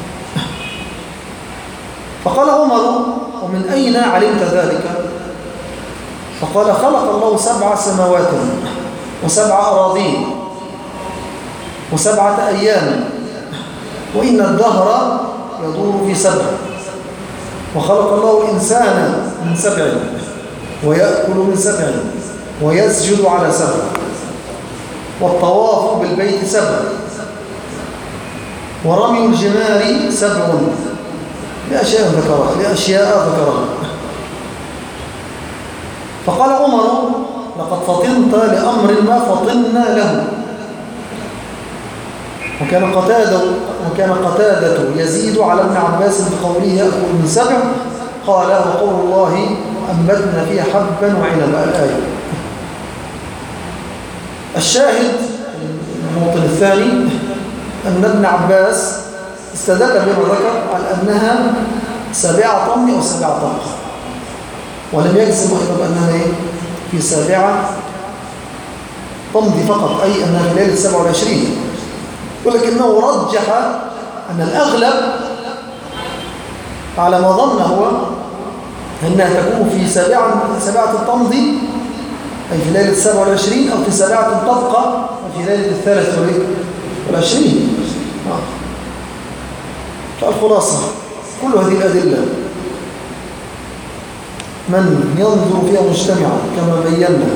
[SPEAKER 2] فقال عمر ومن أين علمت ذلك؟ فقال خلق الله 7 سماوات و7 أراضين و7 أيام وإن الدهر يدور في 7 وخلق الله الإنسان من 7 ويأكل من 7 ويسجد على 7 والطواف بالبيت 7 ورمي الجمار 7 لأشياء ذكرها. فقال عمر لقد فطنت لأمر ما فطنا له. وكان قتادة يزيد على ابن عباس بقوله يأكل من 7 قال وقول الله أنبتنا فيها حبا وعنبا الآية. الشاهد الموطن الثاني أن ابن عباس استدل بما ذكر على أنها 7 طمي أو 7 طمق ولم يجزم أيضا بأنها في 7 تمضي فقط أي أنها في ليلة 27 ولكنه رجح أن الأغلب على ما ظن هو أنها تكون في 7 تمضي أي في ليلة 27 أو في 7 تبقى في ليلة 23. فالخلاصة كل هذه الأدلة من ينظر فيها مجتمعا كما بينا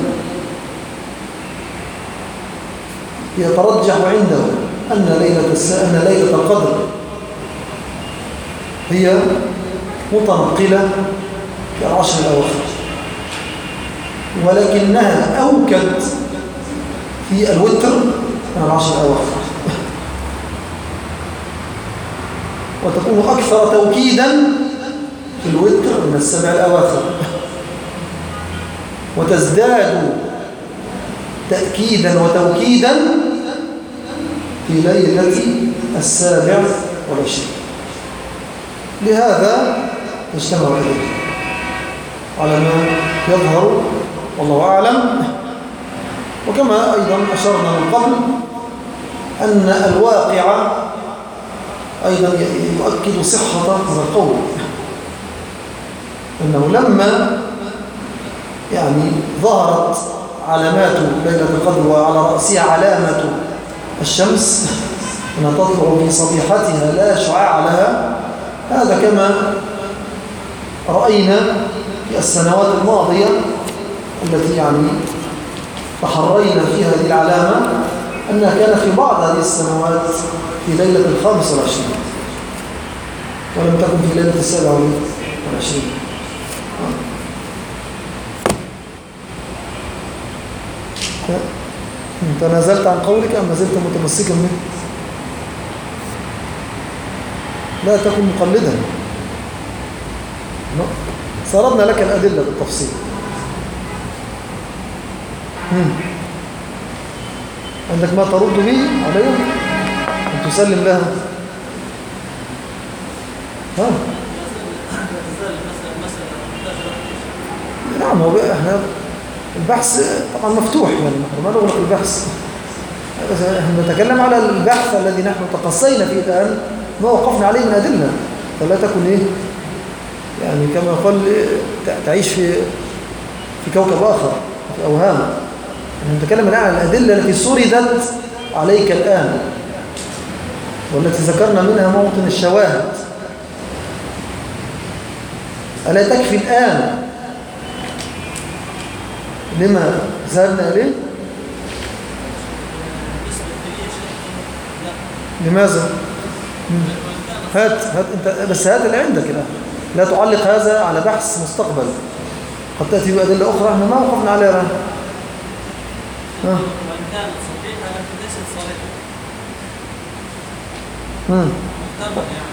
[SPEAKER 2] يترجح عنده أن ليلة القدر هي متنقلة في العشر الأواخر ولكنها أوكد في الوتر من العشر الأواخر وتكون أكثر توكيدا في الوتر من 7 الأواخر وتزداد تأكيدا وتوكيدا في ليلة 27. لهذا يجتمع إليه على ما يظهر والله أعلم. وكما أيضا أشرنا من قبل أن الواقع أيضا يؤكد صحة هذا القول أنه لما ظهرت علامات ليلة القدر وعلى رأسها علامة الشمس أنها تطلع في صبيحتها لا شعاع لها هذا كما رأينا في السنوات الماضية التي تحرينا فيها هذه العلامة أنها كان في بعض هذه السنوات في ليلة 25 ولم تكن في ليلة 27. تنازلت عن قولك أم ما زلت متمسكا به؟ لا تكن مقلدا. سردنا لك الأدلة بالتفصيل. عندك ما ترد به عليهم أن تسلم لها. نعم هو احنا البحث طبعا مفتوح ما نغلق البحث. احنا نتكلم على البحث الذي نحن تقصينا فيه الآن ما وقفنا عليه من أدلة فلا تكن كما يقول تعيش في كوكب آخر في أوهام. احنا نتكلم الآن عن الأدلة التي سردت عليك الآن والتي ذكرنا منها موطن الشواهد. ألا تكفي الآن لما ذهبنا إليه؟ لماذا؟ هات انت بس هات اللي عندك الآن، لا تعلق هذا على بحث مستقبل، قد تأتي بأدلة أخرى احنا ما وقفنا عليها الآن.
[SPEAKER 3] وإن كانت صحيحة لكن ليست صريحة. محتمل يعني.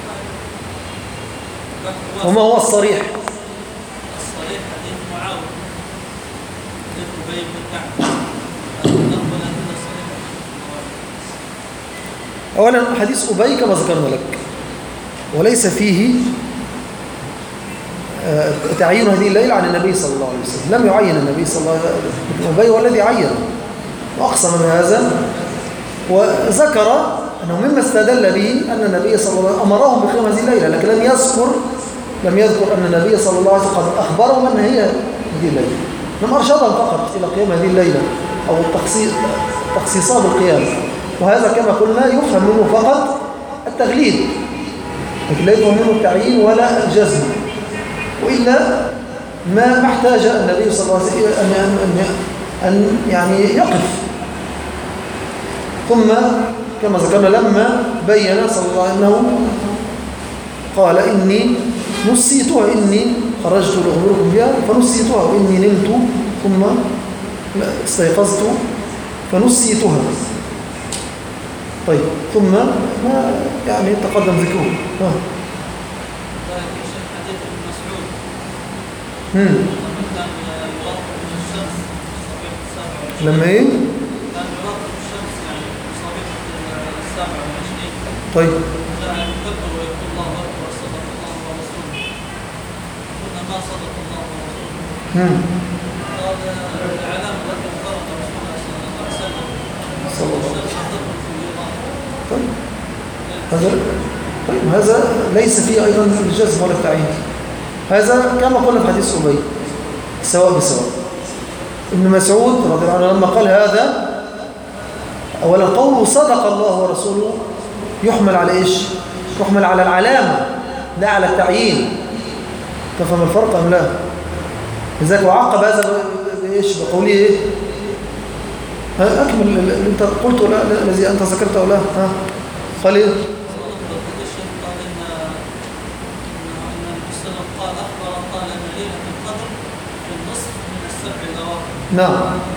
[SPEAKER 2] وما هو الصريح؟
[SPEAKER 3] الصريح حديث معاوية حديث أبي بن كعب. نقبل هذا الصريح.
[SPEAKER 2] أولا حديث أبي كما ذكرنا لك وليس فيه تعيين هذه الليلة عن النبي صلى الله عليه وسلم، لم يعين النبي صلى الله عليه وسلم، أبي هو الذي عين وأقسم بهذا، وذكر أنه مما استدل به أن النبي صلى الله عليه وسلم أمرهم بقيام هذه الليلة، لكن لم يذكر أن النبي صلى الله عليه وسلم قد أخبرهم أن هي هذه الليلة، لم أرشدهم فقط إلى قيام هذه الليلة أو تخصيصها بالقيام، وهذا كما قلنا يفهم منه فقط التغليد، لكن لا يفهم منه التعيين ولا الجزم، وإلا ما احتاج النبي صلى الله عليه وسلم أن يعني يقف. ثم كما ذكرنا لما بين صلى الله عليه وسلم أنه قال إني نسيتها، إني خرجت لأخبركم بها فنسيتها، وإني نمت ثم استيقظت فنسيتها. طيب ثم ما يعني تقدم ذكره.
[SPEAKER 3] حديث ابن مسعود لما كان يراقب الشمس صبيحة 27
[SPEAKER 2] لما ايه؟
[SPEAKER 3] كان يراقب الشمس يعني صبيحة 27.
[SPEAKER 2] طيب
[SPEAKER 3] جاء يكبر ويقول الله أكبر صدق الله ورسوله، قلنا ما صدق الله ورسوله؟ قال العلامة التي فرض رسول الله صلى الله عليه وسلم
[SPEAKER 2] صلى الله عليه
[SPEAKER 3] الشمس تدخل في النظام.
[SPEAKER 2] طيب هذا ليس فيه أيضا الجزم ولا التعيين، هذا كما قلنا في حديث أبي سواء بسواء. ابن مسعود رضي الله عنه لما قال هذا، أولا قوله صدق الله ورسوله يحمل على إيش؟ يحمل على العلامة لا على التعيين. تفهم الفرق أم لا؟ لذلك وعقب هذا بإيش؟ بقوله إيه؟ أكمل اللي أنت قلته لا الذي أنت ذكرته لا قال إيه؟ نعم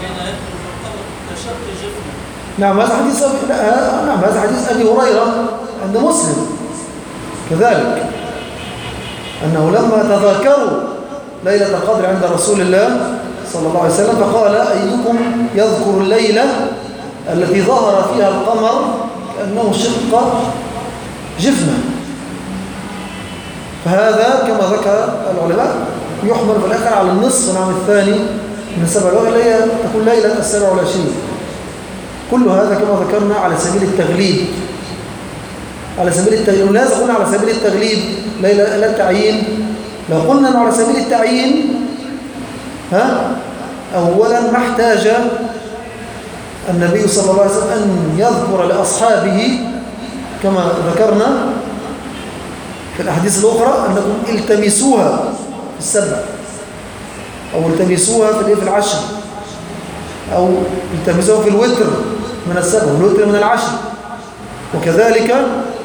[SPEAKER 2] نعم هذا حديث هذا حديث أبي هريرة عند مسلم كذلك، أنه لما تذاكروا ليلة القدر عند رسول الله صلى الله عليه وسلم فقال أيكم يذكر الليلة التي ظهر فيها القمر كأنه شق جفنة، فهذا كما ذكر العلماء يحمل في الآخر على النصف العام الثاني من 27 اللي هي تكون ليلة 27. كل هذا كما ذكرنا على سبيل التغليب، على سبيل التغليب. لماذا قلنا على سبيل التغليب لا التعيين؟ لو قلنا أنه على سبيل التعيين أولا ما احتاج النبي صلى الله عليه وسلم أن يذكر لأصحابه كما ذكرنا في الأحاديث الأخرى أنكم التمسوها في السبع أو التمسوها في العشر أو التمسوها في الوتر من السبع والوتر من العشر. وكذلك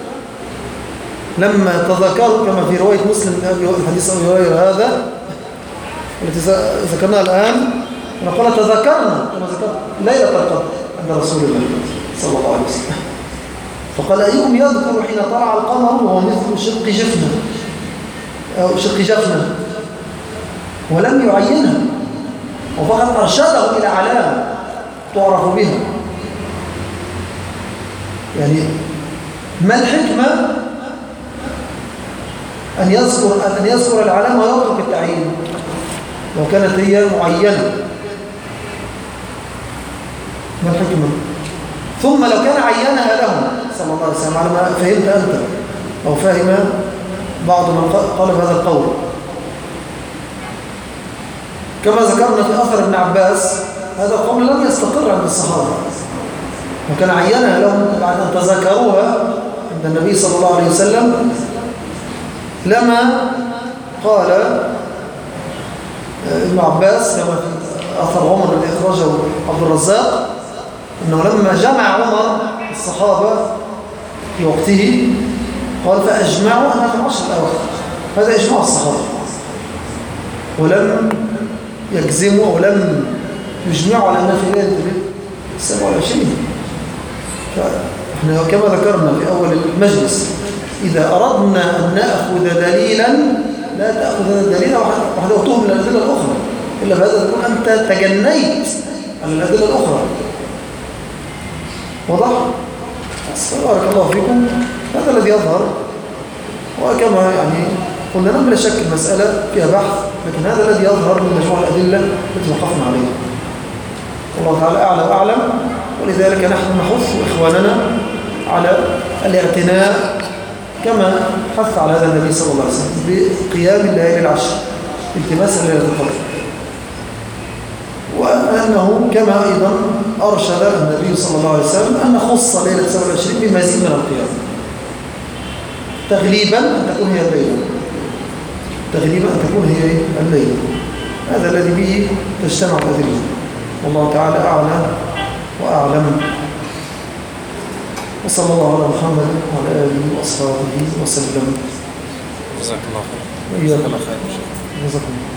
[SPEAKER 2] لما تذكروا كما في رواية مسلم حديث أبي هريرة هذا التي ذكرناها الآن، نقول تذكرنا كما ذكرت ليلة القدر عند رسول الله صلى الله عليه وسلم، فقال أيكم يذكر حين طلع القمر وهو مثل شق جفنة أو شق جفنة، ولم يعينها وفقط أرشده إلى علامة تعرف بها. يعني ما الحكمة أن يذكر العلامة ويترك التعيين لو كانت هي معينة؟ ما الحكمة؟ ثم لو كان عينها لهم صلى الله عليه وسلم على ما فهمت أنت أو فهم بعض من قال بهذا القول، كما ذكرنا في أثر ابن عباس هذا القول لم يستقر عند الصحابة، وكان عينها لهم بعد أن تذكروها عند النبي صلى الله عليه وسلم، لما قال ابن عباس كما في أثر عمر الذي أخرجه عبد الرزاق أنه لما جمع عمر الصحابة في وقته. قال فأجمعوا أنها في العشر الأواخر. هذا إجماع الصحابة، ولم يجزموا ولم يجمعوا على أنها في ليلة 27. فإحنا كما ذكرنا في أول المجلس، إذا أردنا أن نأخذ دليلا لا تأخذ هذا الدليل وحده وتهم من الأدلة الأخرى، إلا بهذا تكون أنت تجنيت على الأدلة الأخرى. واضح؟ بارك الله فيكم. هذا الذي يظهر، وكما يعني قلنا بلا شك المسألة فيها بحث، لكن هذا الذي يظهر من مجموع الأدلة التي وقفنا عليها. والله تعالى أعلى وأعلم، ولذلك نحن نحث إخواننا على الاعتناء كما حث على هذا النبي صلى الله عليه وسلم بقيام الليالي العشر التماسا ليلة القدر، وأنه كما أيضا أرشد النبي صلى الله عليه وسلم أن نخص ليلة 27 بمزيد من القيام، تغليبا أن تكون هي الليلة، تغليبا أن تكون هي الليلة. هذا الذي به تجتمع الأدلة. والله تعالى أعلى وأعلم. وصلى الله على محمد وعلى آله وأصحابه وسلم.
[SPEAKER 4] جزاك الله خير.
[SPEAKER 2] وإياك.
[SPEAKER 4] جزاك الله خير.
[SPEAKER 2] جزاك الله.